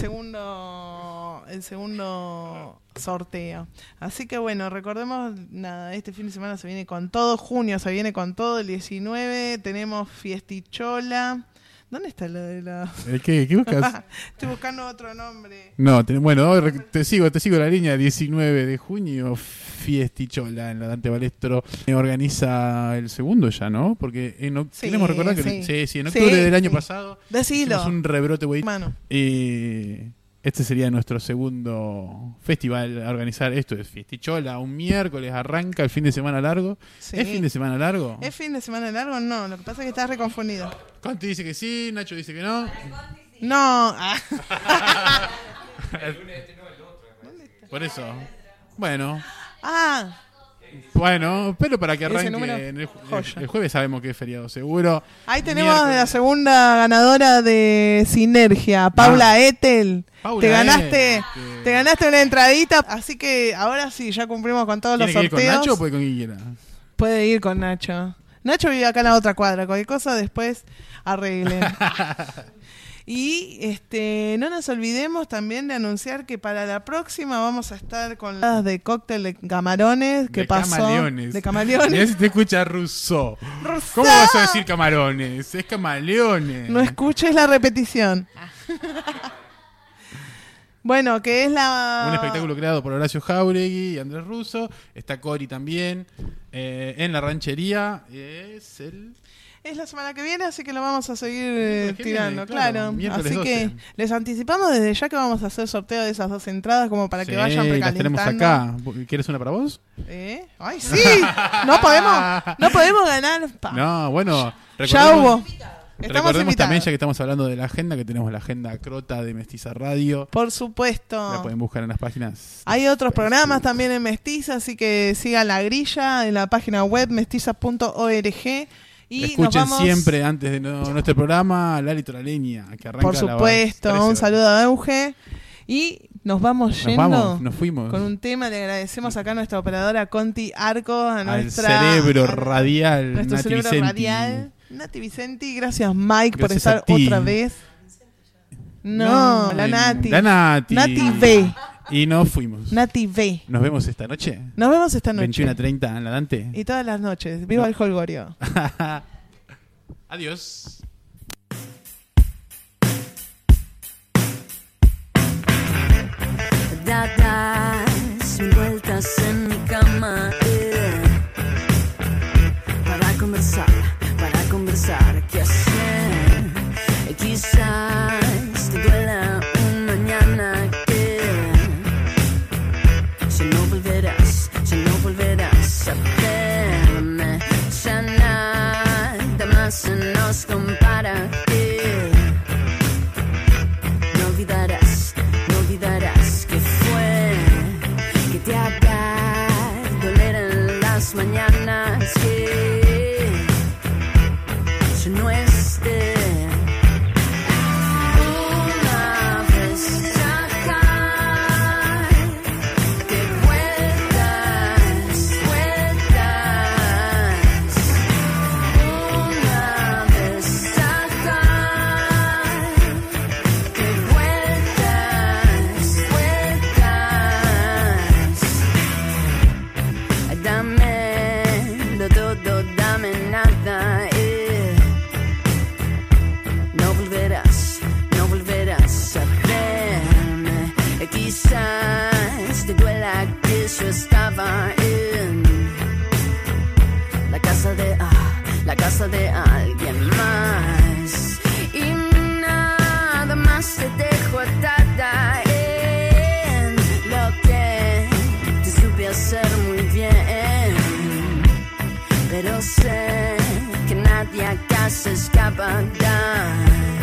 segundo sorteo. Así que bueno, recordemos, nada, este fin de semana se viene con todo, junio se viene con todo, el 19 tenemos Fiestichola. ¿Dónde está lo de la...? ¿Qué buscas? Estoy buscando otro nombre. No, bueno, te sigo la línea. 19 de junio, Fiestichola en la Dante Balestro. Organiza el segundo ya, ¿no? Porque Sí, queremos recordar que sí. en octubre Sí, del año sí. pasado Decilo. hicimos un rebrote, güey. Mano. Este sería nuestro segundo festival a organizar. Esto es Fiestichola, un miércoles arranca el fin de semana largo. Sí. ¿Es fin de semana largo? ¿Es fin de semana largo? No, lo que pasa es que estás reconfundido. Conti dice que sí, Nacho dice que no. No. Por eso. Bueno, Ah, pero para que Ese arranque número, el joya. el jueves sabemos que es feriado seguro. ahí tenemos Miércoles. la segunda ganadora de Sinergia, Paula Etel. Paula Te ganaste, Etel. te ganaste una entradita, así que ahora sí, ya cumplimos con todos los ¿Tiene que ir sorteos. con Nacho o puede con quien quiera? Puede ir con Nacho. Nacho vive acá en la otra cuadra, cualquier cosa después arreglen. Y no nos olvidemos también de anunciar que para la próxima vamos a estar con las de cóctel de camarones que De pasó. camaleones. De camaleones. Mirá si te escucha ruso. Rousseau. ¿Cómo vas a decir camarones? Es camaleones. No escuches la repetición. Bueno, que es la... Un espectáculo creado por Horacio Jauregui y Andrés Russo. Está Cori también. En la ranchería. Es la semana que viene, así que lo vamos a seguir Miércoles que tirando, viene, claro, claro. miércoles Así 12. que les anticipamos desde ya que vamos a hacer sorteo de esas 2 entradas como para que Sí, vayan las tenemos precalentando. acá. ¿Quieres una para vos? ¡Ay, sí! No podemos ganar. Pa. No, bueno. Ya hubo. Estamos Recordemos invitados. también, ya que estamos hablando de la agenda, que tenemos la agenda Crota de Mestiza Radio. Por supuesto. La pueden buscar en las páginas. Hay otros programas también en Mestiza, así que sigan la grilla en la página web mestiza.org. Y Escuchen nos vamos, siempre antes de nuestro programa La Litoraleña, que arranca por a las supuesto, 13 un horas. saludo a Euge. Y nos vamos yendo Nos fuimos. con un tema. Le agradecemos acá a nuestra operadora Conti Arco, a Al nuestra cerebro radial, nuestro Nati cerebro Vicenti. radial, Nati Vicenti. Gracias, Mike, por Gracias a estar ti. otra vez. No, la Nati. La Nati. Nati V. Y nos fuimos. Nati V. Nos vemos esta noche. Nos vemos esta noche. 21:30 en la Dante. Y todas las noches. Viva el Holgorio. Adiós. Das mil vueltas en mi cama para conversar, qué hacer. Quizás te duela un mañana que ya no volverás a verme, ya nada más se nos compara. No olvidarás que fue que te haga doler en las mañanas, que yo no esté casa de alguien más. Y nada más te dejo atada en lo que te supe hacer muy bien. Pero sé que nadie acá se escapará.